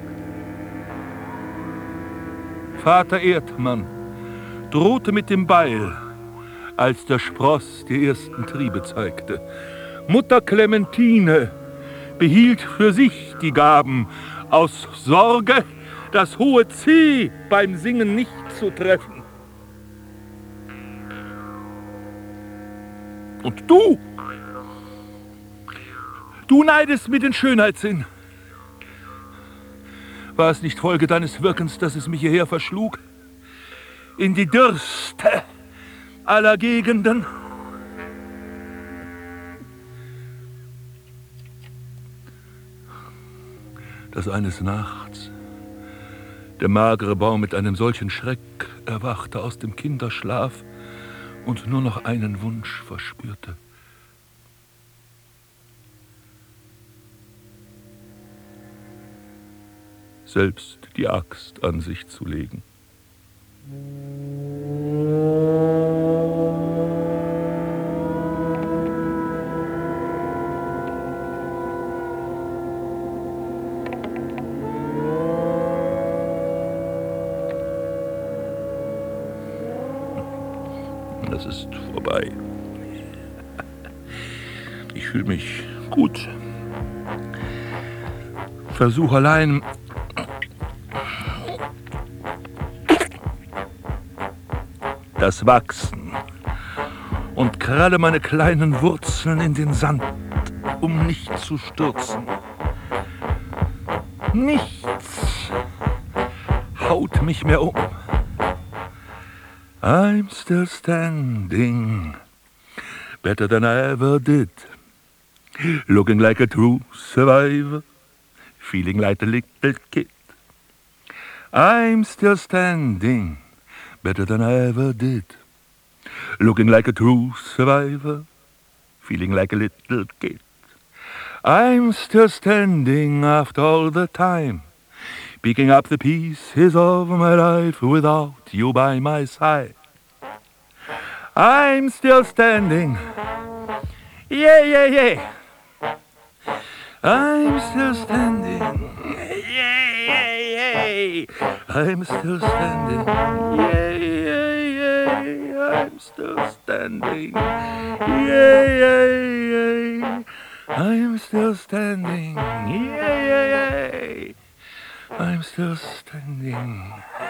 Speaker 2: Vater Erdmann drohte mit dem Beil, als der Spross die ersten Triebe zeigte. Mutter Clementine behielt für sich die Gaben, aus Sorge, das hohe C beim Singen nicht zu treffen. Und du neidest mir den Schönheitssinn. War es nicht Folge deines Wirkens, dass es mich hierher verschlug? In die Dürste aller Gegenden? Dass eines Nachts der magere Baum mit einem solchen Schreck erwachte aus dem Kinderschlaf und nur noch einen Wunsch verspürte. Selbst die Axt an sich zu legen. Das ist vorbei. Ich fühle mich gut. Versuch allein, das Wachsen und kralle meine kleinen Wurzeln in den Sand, um nicht zu stürzen. Nichts haut mich mehr um. I'm still standing, better than I ever did, looking like a true survivor, feeling like a little kid. I'm still standing, better than I ever did. Looking like a true survivor, feeling like a little kid. I'm still standing after all the time, picking up the pieces of my life without you by my side. I'm still standing, yeah, yeah, yeah. I'm still standing, yeah, yeah, yeah. I'm still standing, yeah, yeah, yeah. I'm still standing, yeah, yeah, yeah. I'm still standing, yeah, yeah, yeah. I'm still standing,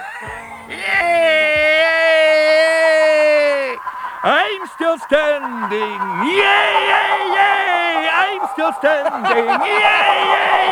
Speaker 2: yeah. I'm still standing, yeah, yeah, yeah. I'm still standing, yeah, yeah,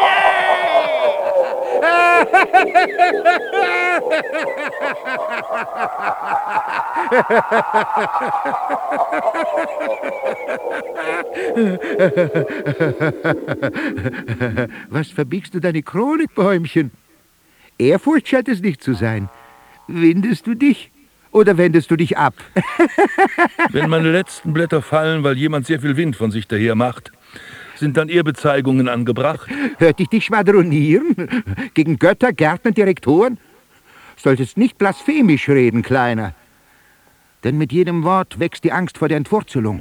Speaker 7: Was verbiegst du deine Chronik, Bäumchen? Ehrfurcht scheint es nicht zu sein. Windest du dich oder wendest du dich ab?
Speaker 2: Wenn meine letzten Blätter fallen, weil jemand sehr viel Wind von sich daher macht, sind dann Ehrbezeigungen angebracht?
Speaker 7: Hört ich dich schwadronieren? Gegen Götter, Gärtner, Direktoren? Solltest nicht blasphemisch reden, Kleiner. Denn mit jedem Wort wächst die Angst vor der Entwurzelung.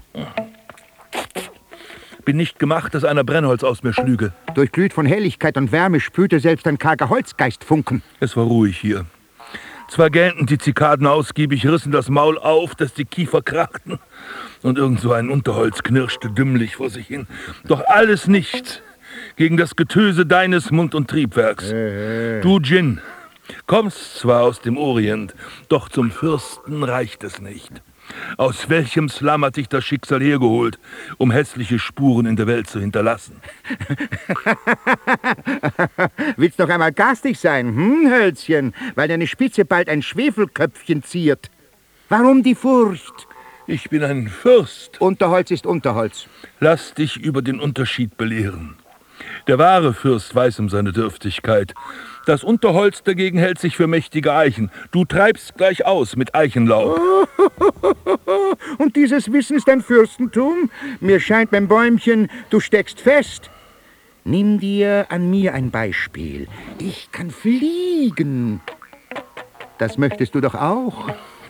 Speaker 2: Bin nicht gemacht, dass einer Brennholz aus mir schlüge.
Speaker 7: Durchglüht von Helligkeit und Wärme sprühte selbst ein karger Holzgeist Funken.
Speaker 2: Es war ruhig hier. Zwar gähnten die Zikaden ausgiebig, rissen das Maul auf, dass die Kiefer krachten. Und irgend so ein Unterholz knirschte dümmlich vor sich hin. Doch alles nichts gegen das Getöse deines Mund- und Triebwerks. Du, Djinn, kommst zwar aus dem Orient, doch zum Fürsten reicht es nicht. Aus welchem Slum hat dich das Schicksal hergeholt, um hässliche Spuren in der Welt zu hinterlassen?
Speaker 7: Willst noch einmal garstig sein, Hölzchen, weil deine Spitze bald ein Schwefelköpfchen ziert? Warum die Furcht?
Speaker 2: Ich bin ein Fürst.
Speaker 7: Unterholz ist Unterholz.
Speaker 2: Lass dich über den Unterschied belehren. Der wahre Fürst weiß um seine Dürftigkeit. Das Unterholz dagegen hält sich für mächtige Eichen. Du treibst gleich aus mit Eichenlaub.
Speaker 7: Und dieses Wissen ist ein Fürstentum? Mir scheint, mein Bäumchen, du steckst fest. Nimm dir an mir ein Beispiel. Ich kann fliegen. Das möchtest du doch auch.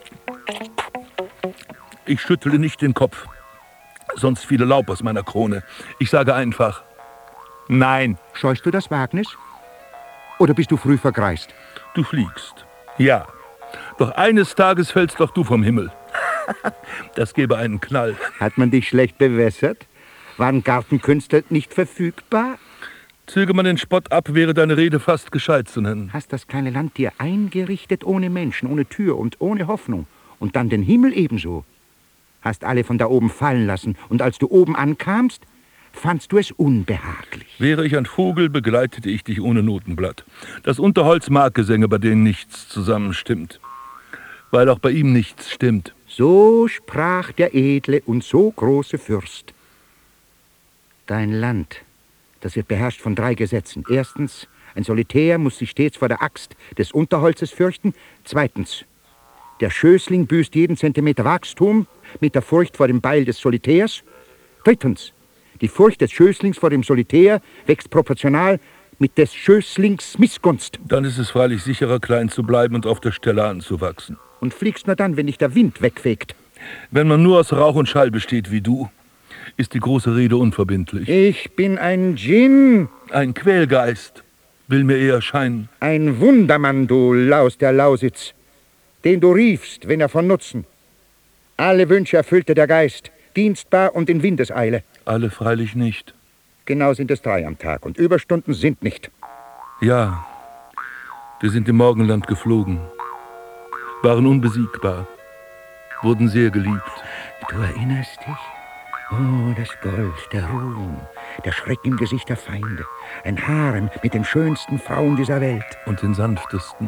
Speaker 2: Ich schüttle nicht den Kopf, sonst fiele Laub aus meiner Krone. Ich sage einfach, nein.
Speaker 7: Scheust du das Wagnis? Oder bist du früh vergreist?
Speaker 2: Du fliegst, ja. Doch eines Tages fällst doch du vom Himmel. Das gäbe einen Knall.
Speaker 7: Hat man dich schlecht bewässert? Waren Gartenkünste nicht verfügbar?
Speaker 2: Zöge man den Spott ab, wäre deine Rede fast gescheit zu nennen.
Speaker 7: Hast das kleine Land dir eingerichtet, ohne Menschen, ohne Tür und ohne Hoffnung. Und dann den Himmel ebenso. Hast alle von da oben fallen lassen. Und als du oben ankamst, fandst du es unbehaglich.
Speaker 2: Wäre ich ein Vogel, begleitete ich dich ohne Notenblatt. Das Unterholz mag Gesänge, bei denen nichts zusammenstimmt. Weil auch bei ihm nichts stimmt.
Speaker 7: So sprach der edle und so große Fürst. Dein Land, das wird beherrscht von 3 Gesetzen. Erstens, ein Solitär muss sich stets vor der Axt des Unterholzes fürchten. Zweitens, der Schößling büßt jeden Zentimeter Wachstum mit der Furcht vor dem Beil des Solitärs. Drittens, die Furcht des Schößlings vor dem Solitär wächst proportional mit des Schößlings Missgunst.
Speaker 2: Dann ist es freilich sicherer, klein zu bleiben und auf der Stelle anzuwachsen.
Speaker 7: Und fliegst nur dann, wenn dich der Wind wegfegt.
Speaker 2: Wenn man nur aus Rauch und Schall besteht wie du, ist die große Rede unverbindlich.
Speaker 7: Ich bin ein Djinn.
Speaker 2: Ein Quälgeist, will mir eher scheinen.
Speaker 7: Ein Wundermann, du Laus der Lausitz, den du riefst, wenn er von Nutzen. Alle Wünsche erfüllte der Geist, dienstbar und in Windeseile.
Speaker 2: Alle freilich nicht.
Speaker 7: Genau sind es 3 am Tag und Überstunden sind nicht.
Speaker 2: Ja, wir sind im Morgenland geflogen, waren unbesiegbar, wurden sehr geliebt.
Speaker 7: Du erinnerst dich? Oh, das Gold, der Ruhm, der Schreck im Gesicht der Feinde, ein Harem mit den schönsten Frauen dieser Welt.
Speaker 2: Und den sanftesten.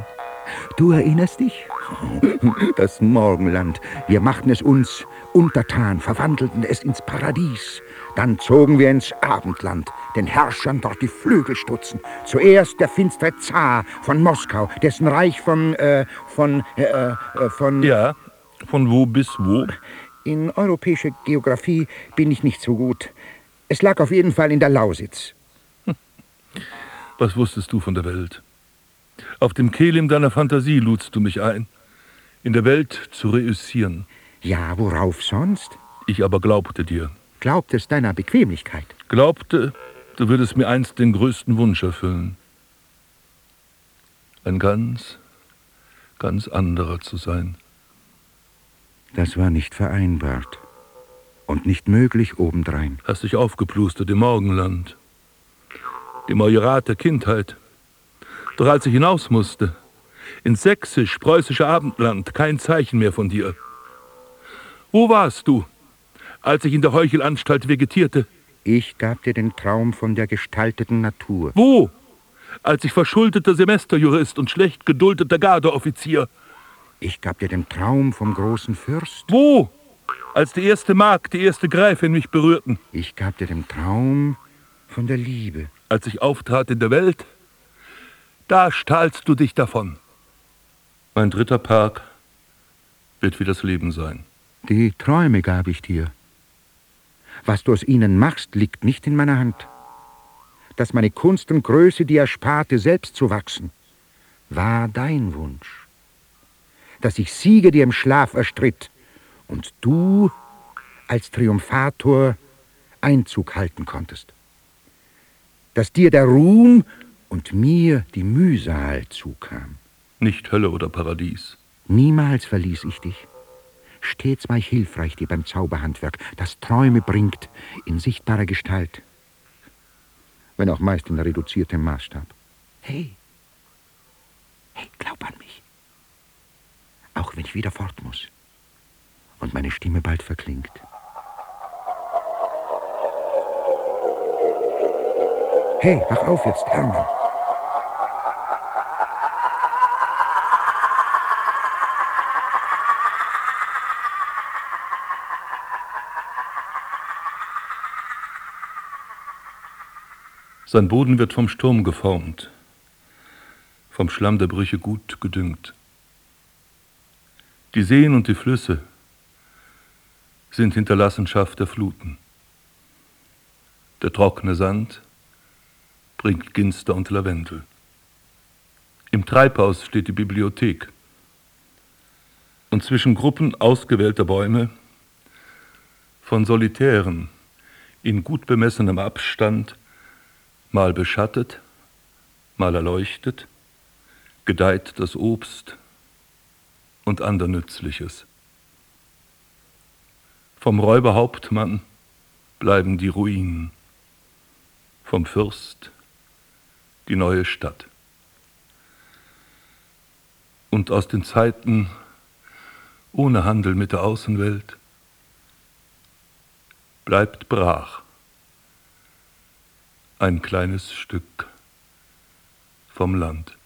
Speaker 7: Du erinnerst dich? Das Morgenland. Wir machten es uns untertan, verwandelten es ins Paradies. Dann zogen wir ins Abendland, den Herrschern dort die Flügel stutzen. Zuerst der finstere Zar von Moskau, dessen Reich von...
Speaker 2: Ja, von wo bis wo?
Speaker 7: In europäischer Geografie bin ich nicht so gut. Es lag auf jeden Fall in der Lausitz.
Speaker 2: Was wusstest du von der Welt? Auf dem Kelim deiner Fantasie ludst du mich ein, in der Welt zu reüssieren.
Speaker 7: Ja, worauf sonst?
Speaker 2: Ich aber glaubte dir.
Speaker 7: Glaubtest deiner Bequemlichkeit?
Speaker 2: Glaubte, du würdest mir einst den größten Wunsch erfüllen. Ein ganz anderer zu sein.
Speaker 7: Das war nicht vereinbart. Und nicht möglich obendrein.
Speaker 2: Hast dich aufgeplustert im Morgenland. Im Majorat der Kindheit. Doch als ich hinaus musste, ins sächsisch-preußische Abendland, kein Zeichen mehr von dir. Wo warst du, als ich in der Heuchelanstalt vegetierte?
Speaker 7: Ich gab dir den Traum von der gestalteten Natur.
Speaker 2: Wo? Als ich verschuldeter Semesterjurist und schlecht geduldeter Gardeoffizier.
Speaker 7: Ich gab dir den Traum vom großen Fürst.
Speaker 2: Wo? Als die erste Magd, die erste Gräfin mich berührten.
Speaker 7: Ich gab dir den Traum von der Liebe.
Speaker 2: Als ich auftrat in der Welt, da stahlst du dich davon. Mein dritter Park wird wie das Leben sein.
Speaker 7: Die Träume gab ich dir. Was du aus ihnen machst, liegt nicht in meiner Hand. Dass meine Kunst und Größe dir ersparte, selbst zu wachsen, war dein Wunsch. Dass ich Siege dir im Schlaf erstritt und du als Triumphator Einzug halten konntest. Dass dir der Ruhm und mir die Mühsal zukam.
Speaker 2: Nicht Hölle oder Paradies.
Speaker 7: Niemals verließ ich dich. Stets war ich hilfreich dir beim Zauberhandwerk, das Träume bringt in sichtbarer Gestalt. Wenn auch meist in reduziertem Maßstab. Hey, glaub an mich. Auch wenn ich wieder fort muss und meine Stimme bald verklingt. Hey, wach auf jetzt, Hermann.
Speaker 2: Sein Boden wird vom Sturm geformt, vom Schlamm der Brüche gut gedüngt. Die Seen und die Flüsse sind Hinterlassenschaft der Fluten. Der trockene Sand bringt Ginster und Lavendel. Im Treibhaus steht die Bibliothek. Und zwischen Gruppen ausgewählter Bäume, von Solitären in gut bemessenem Abstand, mal beschattet, mal erleuchtet, gedeiht das Obst und ander Nützliches. Vom Räuberhauptmann bleiben die Ruinen, vom Fürst die neue Stadt. Und aus den Zeiten ohne Handel mit der Außenwelt bleibt brach ein kleines Stück vom Land.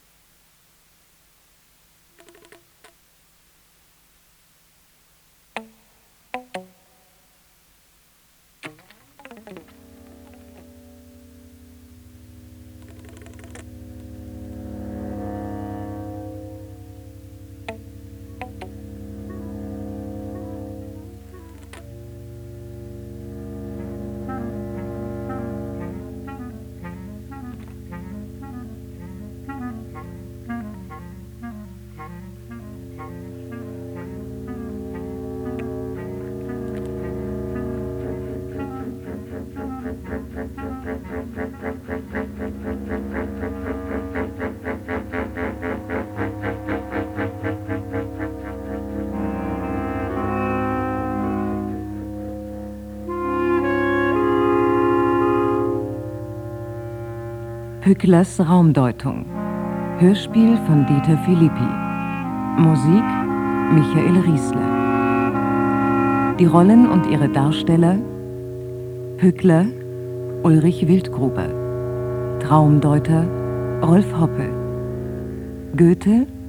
Speaker 10: Pücklers Raumdeutung. Hörspiel von Dieter Philippi. Musik Michael Riesler. Die Rollen und ihre Darsteller: Pückler Ulrich Wildgruber, Traumdeuter Rolf Hoppe, Goethe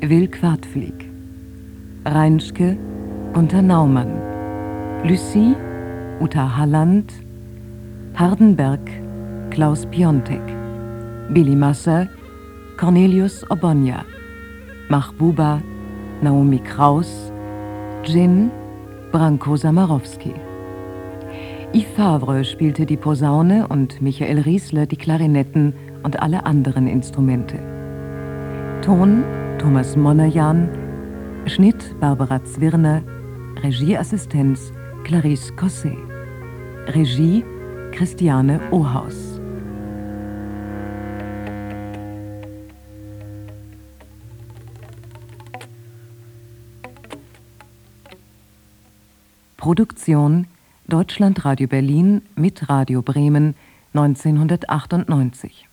Speaker 10: Will Quadflieg. Reinschke, Gunter Naumann. Lucie, Uta Halland. Hardenberg, Klaus Piontek. Billy Masser, Cornelius Obonja. Mahbuba, Naomi Kraus. Djinn, Branko Samarowski. Yves Favre spielte die Posaune und Michael Riesler die Klarinetten und alle anderen Instrumente. Ton Thomas Monajan, Schnitt Barbara Zwirner, Regieassistenz Clarisse Cosset, Regie Christiane Ohaus. Produktion Deutschlandradio Berlin mit Radio Bremen 1998.